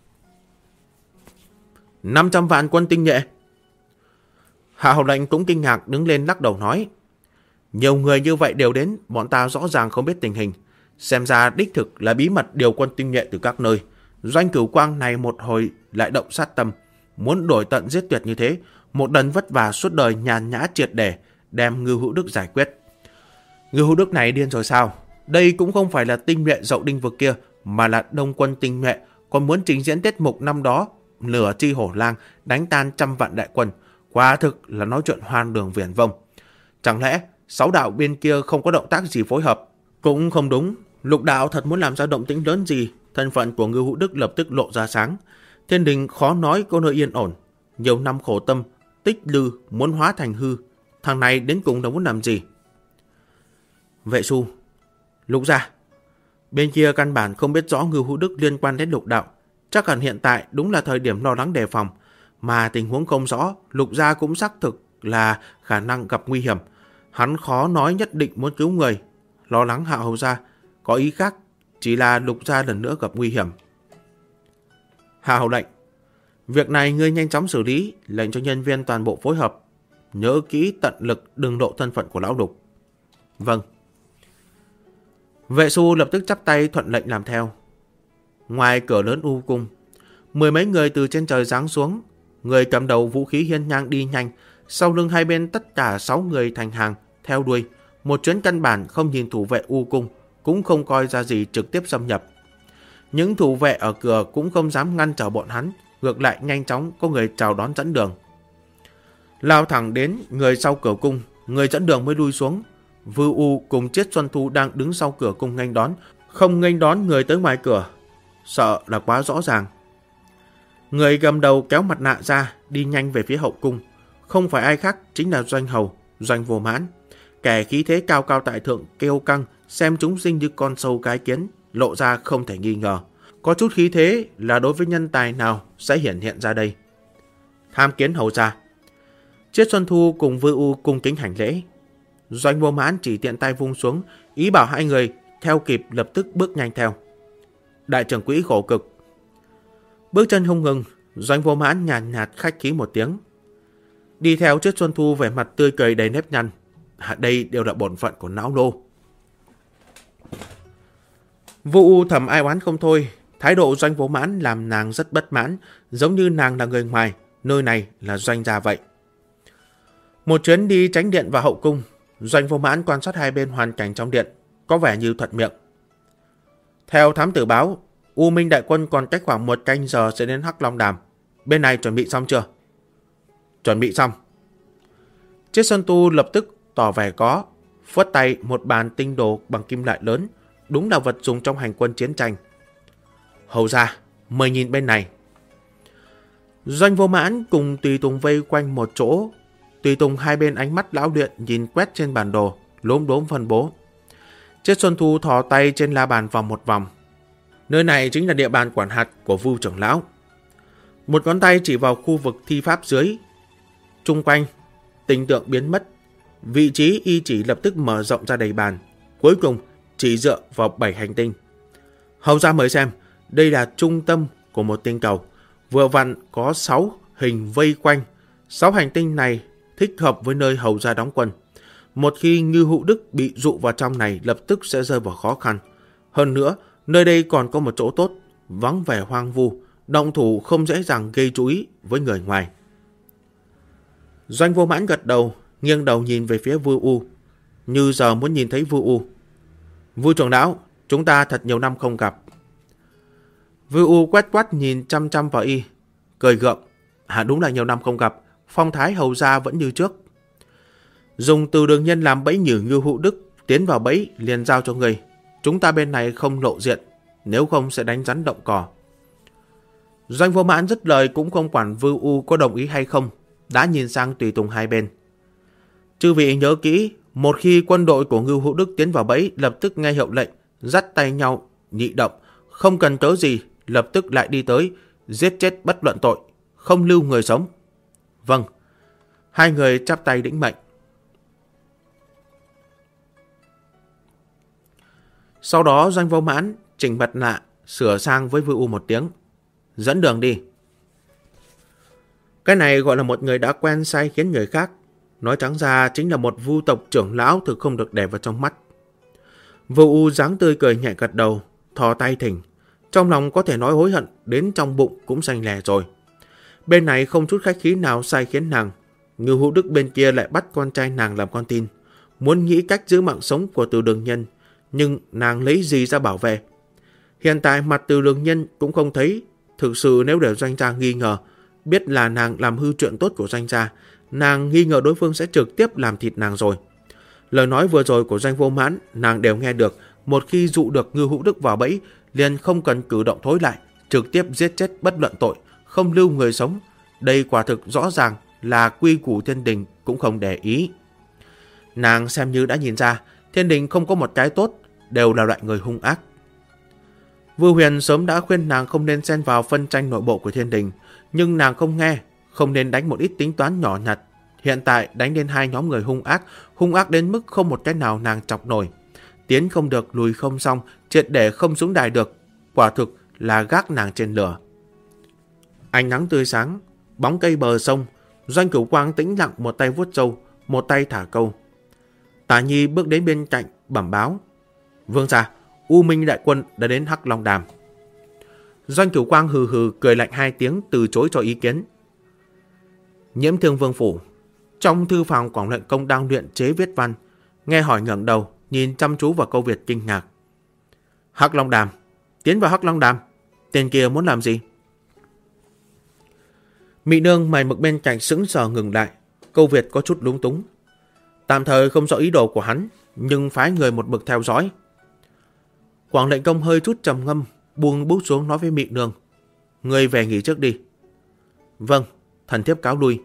500 vạn quân tinh nhuệ. Hạ Hầu Lệnh cũng kinh ngạc đứng lên lắc đầu nói. Nhiều người như vậy đều đến, bọn ta rõ ràng không biết tình hình. Xem ra đích thực là bí mật điều quân tinh nhuệ từ các nơi. Doanh Cửu Quang này một hồi lại động sát tâm, muốn đổi tận giết tuyệt như thế, một lần vất vả suốt đời nhàn nhã triệt để, đem Ngưu Hữu Đức giải quyết. Ngưu Hữu Đức này điên rồi sao? Đây cũng không phải là tinh nhuệ Dậu Đinh vực kia, mà là đông quân tinh nhuệ, còn muốn trình diễn tiết mục năm đó, lửa chi hổ lang, đánh tan 100 vạn đại quân. Quả thực là nói chuyện hoang đường viển vông. Chẳng lẽ 6 đạo bên kia không có động tác gì phối hợp? Cũng không đúng. Lục đạo thật muốn làm ra động tĩnh lớn gì, thân phận của Ngưu Hữu Đức lập tức lộ ra sáng. Thiên đình khó nói có nơi yên ổn. Nhiều năm khổ tâm, tích lư muốn hóa thành hư. Thằng này đến cùng đã muốn làm gì? Vệ su, Lục gia, bên kia căn bản không biết rõ Ngưu Hữu Đức liên quan đến lục đạo. Chắc hẳn hiện tại đúng là thời điểm lo lắng đề phòng. Mà tình huống không rõ, Lục gia cũng xác thực là khả năng gặp nguy hiểm. Hắn khó nói nhất định muốn cứu người. Lo lắng Hạ Hầu gia, có ý khác, chỉ là Lục gia lần nữa gặp nguy hiểm. Hạ Hầu Lệnh, việc này ngươi nhanh chóng xử lý, lệnh cho nhân viên toàn bộ phối hợp. Nhớ kỹ tận lực đừng lộ thân phận của lão Lục. Vâng. Vệ su lập tức chắp tay thuận lệnh làm theo. Ngoài cửa lớn U cung, 10 mấy người từ trên trời giáng xuống. Người cầm đầu vũ khí hiên ngang đi nhanh, sau lưng hai bên tất cả 6 người thành hàng theo đuôi. Một chuyến căn bản không nhìn thủ vệ U cung, cũng không coi ra gì trực tiếp xâm nhập. Những thủ vệ ở cửa cũng không dám ngăn trở bọn hắn, ngược lại nhanh chóng có người chào đón dẫn đường. Lao thẳng đến người sau cửa cung, người dẫn đường mới lui xuống. Vưu U cùng Triết Xuân Thu đang đứng sau cửa cung nghênh đón, không nghênh đón người tới ngoài cửa, sợ là quá rõ ràng. Người cầm đầu kéo mặt nạ ra, đi nhanh về phía hậu cung. Không phải ai khác, chính là Doanh Hầu, Doanh Vô Mãn. Kẻ khí thế cao cao tại thượng, kêu căng, xem chúng sinh như con sâu cái kiến, lộ ra không thể nghi ngờ. Có chút khí thế là đối với nhân tài nào sẽ hiển hiện ra đây. Tham kiến hầu gia. Triết Xuân Thu cùng Vưu U cung kính hành lễ. Doanh Vô Mãn chỉ tiện tay vung xuống, ý bảo hai người theo kịp, lập tức bước nhanh theo. Đại trưởng quỹ khổ cực. Bước chân không ngừng, Doanh Vô Mãn nhàn nhạt khách khí một tiếng. Đi theo Triết Xuân Thu vẻ mặt tươi cười đầy nếp nhăn. Đây đều là bổn phận của não lô. Vô U thầm ai oán không thôi. Thái độ Doanh Vô Mãn làm nàng rất bất mãn, giống như nàng là người ngoài, nơi này là Doanh gia vậy. Một chuyến đi tránh điện và hậu cung, Doanh Vô Mãn quan sát hai bên hoàn cảnh trong điện, có vẻ như thuận miệng. Theo thám tử báo, U Minh đại quân còn cách khoảng 1 canh giờ sẽ đến Hắc Long Đàm. Bên này chuẩn bị xong chưa? Chuẩn bị xong. Triết Xuân Tu lập tức tỏ vẻ có, phất tay một bàn tinh đồ bằng kim loại lớn, đúng là vật dùng trong hành quân chiến tranh. Hầu ra, mời nhìn bên này. Doanh Vô Mãn cùng Tùy Tùng vây quanh một chỗ. Tùy Tùng hai bên ánh mắt lão luyện nhìn quét trên bản đồ, lốm đốm phân bố. Triết Xuân Thu thò tay trên la bàn vòng một vòng. Nơi này chính là địa bàn quản hạt của Vưu trưởng lão. Một ngón tay chỉ vào khu vực thi pháp dưới. Trung quanh, tình tượng biến mất. Vị trí y chỉ lập tức mở rộng ra đầy bàn. Cuối cùng chỉ dựa vào 7 hành tinh. Hầu ra mời xem, đây là trung tâm của một tinh cầu. Vừa vặn có 6 hình vây quanh. 6 hành tinh này thích hợp với nơi hầu ra đóng quân. Một khi Ngư Hữu Đức bị dụ vào trong này, lập tức sẽ rơi vào khó khăn. Hơn nữa, nơi đây còn có một chỗ tốt, vắng vẻ hoang vu, động thủ không dễ dàng gây chú ý với người ngoài. Doanh Vô Mãn gật đầu, nghiêng đầu nhìn về phía Vưu U, như giờ muốn nhìn thấy Vưu U. Vưu trưởng lão, chúng ta thật nhiều năm không gặp. Vưu U quét quát nhìn chăm chăm vào y, cười gượng. Đúng là nhiều năm không gặp, phong thái hầu gia vẫn như trước. Dùng từ đường nhân làm bẫy nhử Ngư Hữu Đức, tiến vào bẫy liền giao cho người. Chúng ta bên này không lộ diện, nếu không sẽ đánh rắn động cỏ. Doanh Vô Mãn dứt lời cũng không quản Vưu U có đồng ý hay không, đã nhìn sang Tùy Tùng hai bên. Chư vị nhớ kỹ, một khi quân đội của Ngư Hữu Đức tiến vào bẫy, lập tức nghe hiệu lệnh, dắt tay nhau, nhị động, không cần cớ gì, lập tức lại đi tới, giết chết bất luận tội, không lưu người sống. Vâng. Hai người chắp tay lĩnh mệnh. Sau đó Doanh Vô Mãn chỉnh mặt nạ, sửa sang với Vưu U một tiếng. Dẫn đường đi. Cái này gọi là một người đã quen sai khiến người khác. Nói trắng ra chính là một Vưu tộc trưởng lão, thực không được để vào trong mắt. Vưu U dáng tươi cười nhẹ gật đầu, thò tay thỉnh. Trong lòng có thể nói hối hận, đến trong bụng cũng xanh lè rồi. Bên này không chút khách khí nào sai khiến nàng. Ngư Hữu Đức bên kia lại bắt con trai nàng làm con tin, muốn nghĩ cách giữ mạng sống của Từ Đường Nhân, nhưng nàng lấy gì ra bảo vệ? Hiện tại mặt Từ Đường Nhân cũng không thấy. Thực sự nếu để Doanh gia nghi ngờ, biết là nàng làm hư chuyện tốt của Doanh gia, nàng nghi ngờ đối phương sẽ trực tiếp làm thịt nàng rồi. Lời nói vừa rồi của Doanh Vô Mãn nàng đều nghe được. Một khi dụ được Ngư Hữu Đức vào bẫy, liền không cần cử động thối lại, trực tiếp giết chết bất luận tội, không lưu người sống. Đây quả thực rõ ràng là quy củ thiên đình cũng không để ý. Nàng xem như đã nhìn ra, thiên đình không có một cái tốt, đều là loại người hung ác. Vưu Huyền sớm đã khuyên nàng không nên xen vào phân tranh nội bộ của thiên đình, nhưng nàng không nghe, không nên đánh một ít tính toán nhỏ nhặt. Hiện tại đánh lên hai nhóm người hung ác đến mức không một cái nào nàng chọc nổi. Tiến không được, lùi không xong, triệt để không xuống đài được, quả thực là gác nàng trên lửa. Ánh nắng tươi sáng, bóng cây bờ sông, Doanh Cửu Quang tĩnh lặng, một tay vuốt râu, một tay thả câu. Tả Nhi bước đến bên cạnh, bẩm báo. Vương gia, U Minh đại quân đã đến Hắc Long Đàm. Doanh Cửu Quang hừ hừ cười lạnh hai tiếng, từ chối cho ý kiến. Nhiễm Thương Vương phủ, trong thư phòng Quảng Luyện Công đang luyện chế viết văn, nghe hỏi ngẩng đầu, nhìn chăm chú vào câu Việt kinh ngạc. Hắc Long Đàm. Tiến vào Hắc Long Đàm. Tên kia muốn làm gì? Mị nương mày mực bên cạnh sững sờ ngừng lại. Câu Việt có chút lúng túng. Tạm thời không rõ ý đồ của hắn, nhưng phái người một mực theo dõi. Quảng Lệnh Công hơi chút trầm ngâm, buông bút xuống nói với Mị nương. Ngươi về nghỉ trước đi. Vâng, thần thiếp cáo lui.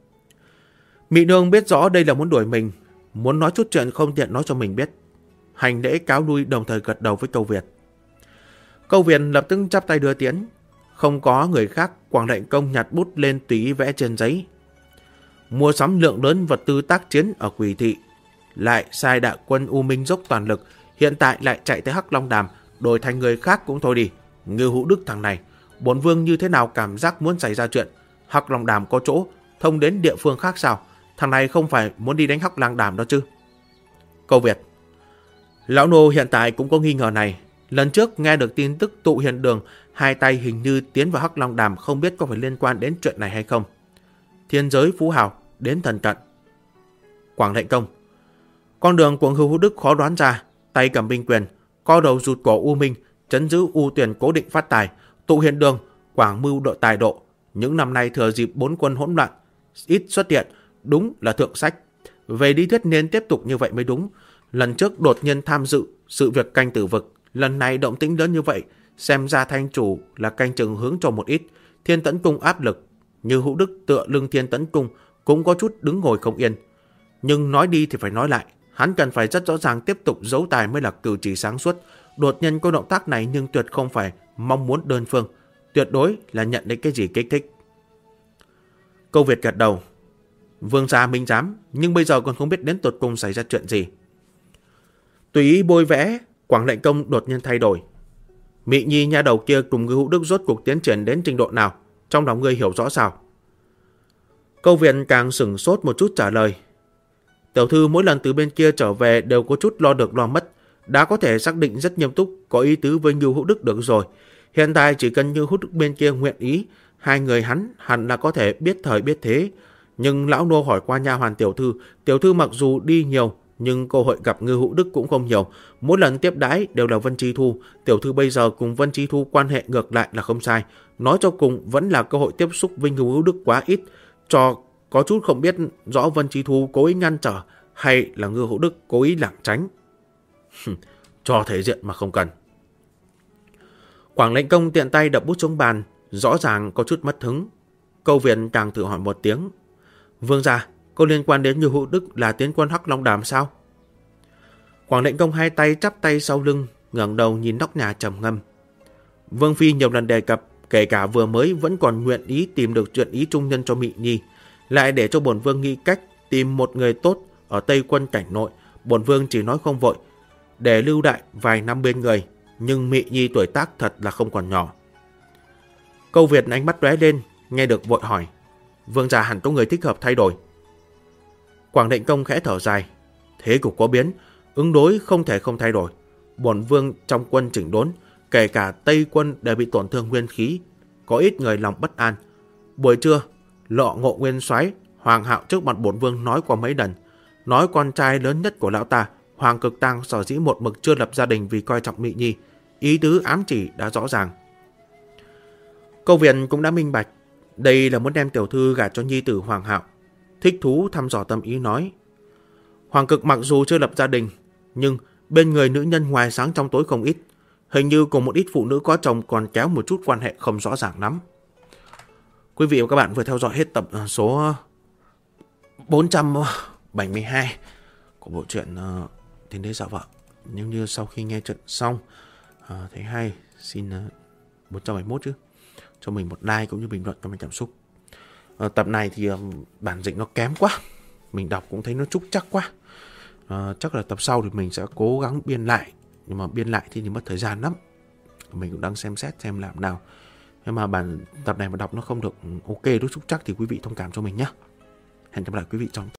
Mị nương biết rõ đây là muốn đuổi mình, muốn nói chút chuyện không tiện nói cho mình biết. Hành lễ cáo lui đồng thời gật đầu với Câu Việt. Câu Việt lập tức chắp tay đưa tiễn. Không có người khác, Quảng Lệnh Công nhặt bút lên tùy ý vẽ trên giấy. Mua sắm lượng lớn vật tư tác chiến ở Quỷ Thị, lại sai đại quân U Minh dốc toàn lực, hiện tại lại chạy tới Hắc Long Đàm, đổi thành người khác cũng thôi đi. Ngư Hữu Đức thằng này, bổn vương như thế nào cảm giác muốn xảy ra chuyện. Hắc Long Đàm có chỗ thông đến địa phương khác sao? Thằng này không phải muốn đi đánh Hắc Long Đàm đó chứ? Câu Việt. Lão nô hiện tại cũng có nghi ngờ này. Lần trước nghe được tin tức Tụ Hiền Đường hai tay hình như tiến vào Hắc Long Đàm, không biết có phải liên quan đến chuyện này hay không. Thiên giới phú hào đến thần cận. Quảng Lệnh Công. Con đường của Ngư Hữu Đức khó đoán ra. Tay cầm binh quyền, co đầu rụt cổ U Minh, trấn giữ U Tuyển cố định phát tài. Tụ Hiền Đường, Quảng Mưu độ tài độ. Những năm nay thừa dịp 4 quân hỗn loạn ít xuất hiện, đúng là thượng sách. Về lý thuyết nên tiếp tục như vậy mới đúng. Lần trước đột nhiên tham dự sự việc canh tử vực, lần này động tĩnh lớn như vậy, xem ra thanh chủ là canh chừng hướng cho một ít. Thiên Tẫn Cung áp lực, như Hữu Đức tựa lưng Thiên Tẫn Cung cũng có chút đứng ngồi không yên. Nhưng nói đi thì phải nói lại, hắn cần phải rất rõ ràng tiếp tục giấu tài mới là cử chỉ sáng suốt. Đột nhiên có động tác này nhưng tuyệt không phải mong muốn đơn phương, tuyệt đối là nhận đến cái gì kích thích. Câu Việt gật đầu. Vương gia minh giám, nhưng bây giờ còn không biết đến tột cùng xảy ra chuyện gì. Tùy ý bôi vẽ, Quảng Lệnh Công đột nhiên thay đổi. Mị Nhi nha đầu kia cùng Ngư Hữu Đức rốt cuộc tiến triển đến trình độ nào? Trong lòng ngươi hiểu rõ sao? Câu Việt càng sửng sốt một chút trả lời. Tiểu thư mỗi lần từ bên kia trở về đều có chút lo được lo mất, đã có thể xác định rất nghiêm túc, có ý tứ với Ngư Hữu Đức được rồi. Hiện tại chỉ cần Ngư Hữu Đức bên kia nguyện ý, hai người hắn hẳn là có thể biết thời biết thế. Nhưng lão nô hỏi qua nha hoàn tiểu thư mặc dù đi nhiều, nhưng cơ hội gặp Ngư Hữu Đức cũng không nhiều. Mỗi lần tiếp đãi đều là Vân Chi Thu. Tiểu thư bây giờ cùng Vân Chi Thu quan hệ ngược lại là không sai. Nói cho cùng vẫn là cơ hội tiếp xúc với Ngư Hữu Đức quá ít. Cho có chút không biết rõ Vân Chi Thu cố ý ngăn trở hay là Ngư Hữu Đức cố ý lảng tránh. Cho thể diện mà không cần. Quảng Lệnh Công tiện tay đập bút xuống bàn, rõ ràng có chút mất hứng. Câu Việt càng tự hỏi một tiếng. Vương gia, có liên quan đến Ngư Hữu Đức là tiến quân Hắc Long Đàm sao? Quảng Lệnh Công hai tay chắp tay sau lưng, ngẩng đầu nhìn nóc nhà trầm ngâm. Vương phi nhiều lần đề cập, kể cả vừa mới vẫn còn nguyện ý tìm được chuyện ý trung nhân cho Mị Nhi, lại để cho bổn vương nghĩ cách tìm một người tốt ở Tây quân cảnh nội. Bổn vương chỉ nói không vội, để lưu đại vài năm bên người, nhưng Mị Nhi tuổi tác thật là không còn nhỏ. Câu Việt ánh mắt lóe lên, nghe được vội hỏi. Vương gia hẳn có người thích hợp thay đổi. Quảng Lệnh Công khẽ thở dài. Thế cục có biến, ứng đối không thể không thay đổi. Bổn vương trong quân chỉnh đốn, kể cả Tây quân đều bị tổn thương nguyên khí, có ít người lòng bất an. Buổi trưa, Lọ Ngộ Nguyên Soái Hoàng Hạo trước mặt bổn vương nói qua mấy lần, nói con trai lớn nhất của lão ta, Hoàng Cực Tăng sở dĩ một mực chưa lập gia đình vì coi trọng Mị Nhi. Ý tứ ám chỉ đã rõ ràng. Câu Việt cũng đã minh bạch, đây là muốn đem tiểu thư gả cho nhi tử Hoàng Hạo. Thích thú thăm dò tâm ý nói. Hoàng Cực mặc dù chưa lập gia đình, nhưng bên người nữ nhân ngoài sáng trong tối không ít. Hình như cùng một ít phụ nữ có chồng còn kéo một chút quan hệ không rõ ràng lắm. Quý vị và các bạn vừa theo dõi hết tập số 472 của bộ truyện Thiên Đế Dạ Vợ. Nếu như sau khi nghe chuyện xong thấy hay, xin 471 chứ, cho mình một like cũng như bình luận comment cảm xúc. Tập này thì bản dịch nó kém quá, mình đọc cũng thấy nó trúc chắc quá. Chắc là tập sau thì mình sẽ cố gắng biên lại, nhưng mà biên lại thì mất thời gian lắm. Mình cũng đang xem xét xem làm nào. Nhưng mà bản tập này mà đọc nó không được ok đúng trúc chắc thì quý vị thông cảm cho mình nhé. Hẹn gặp lại quý vị trong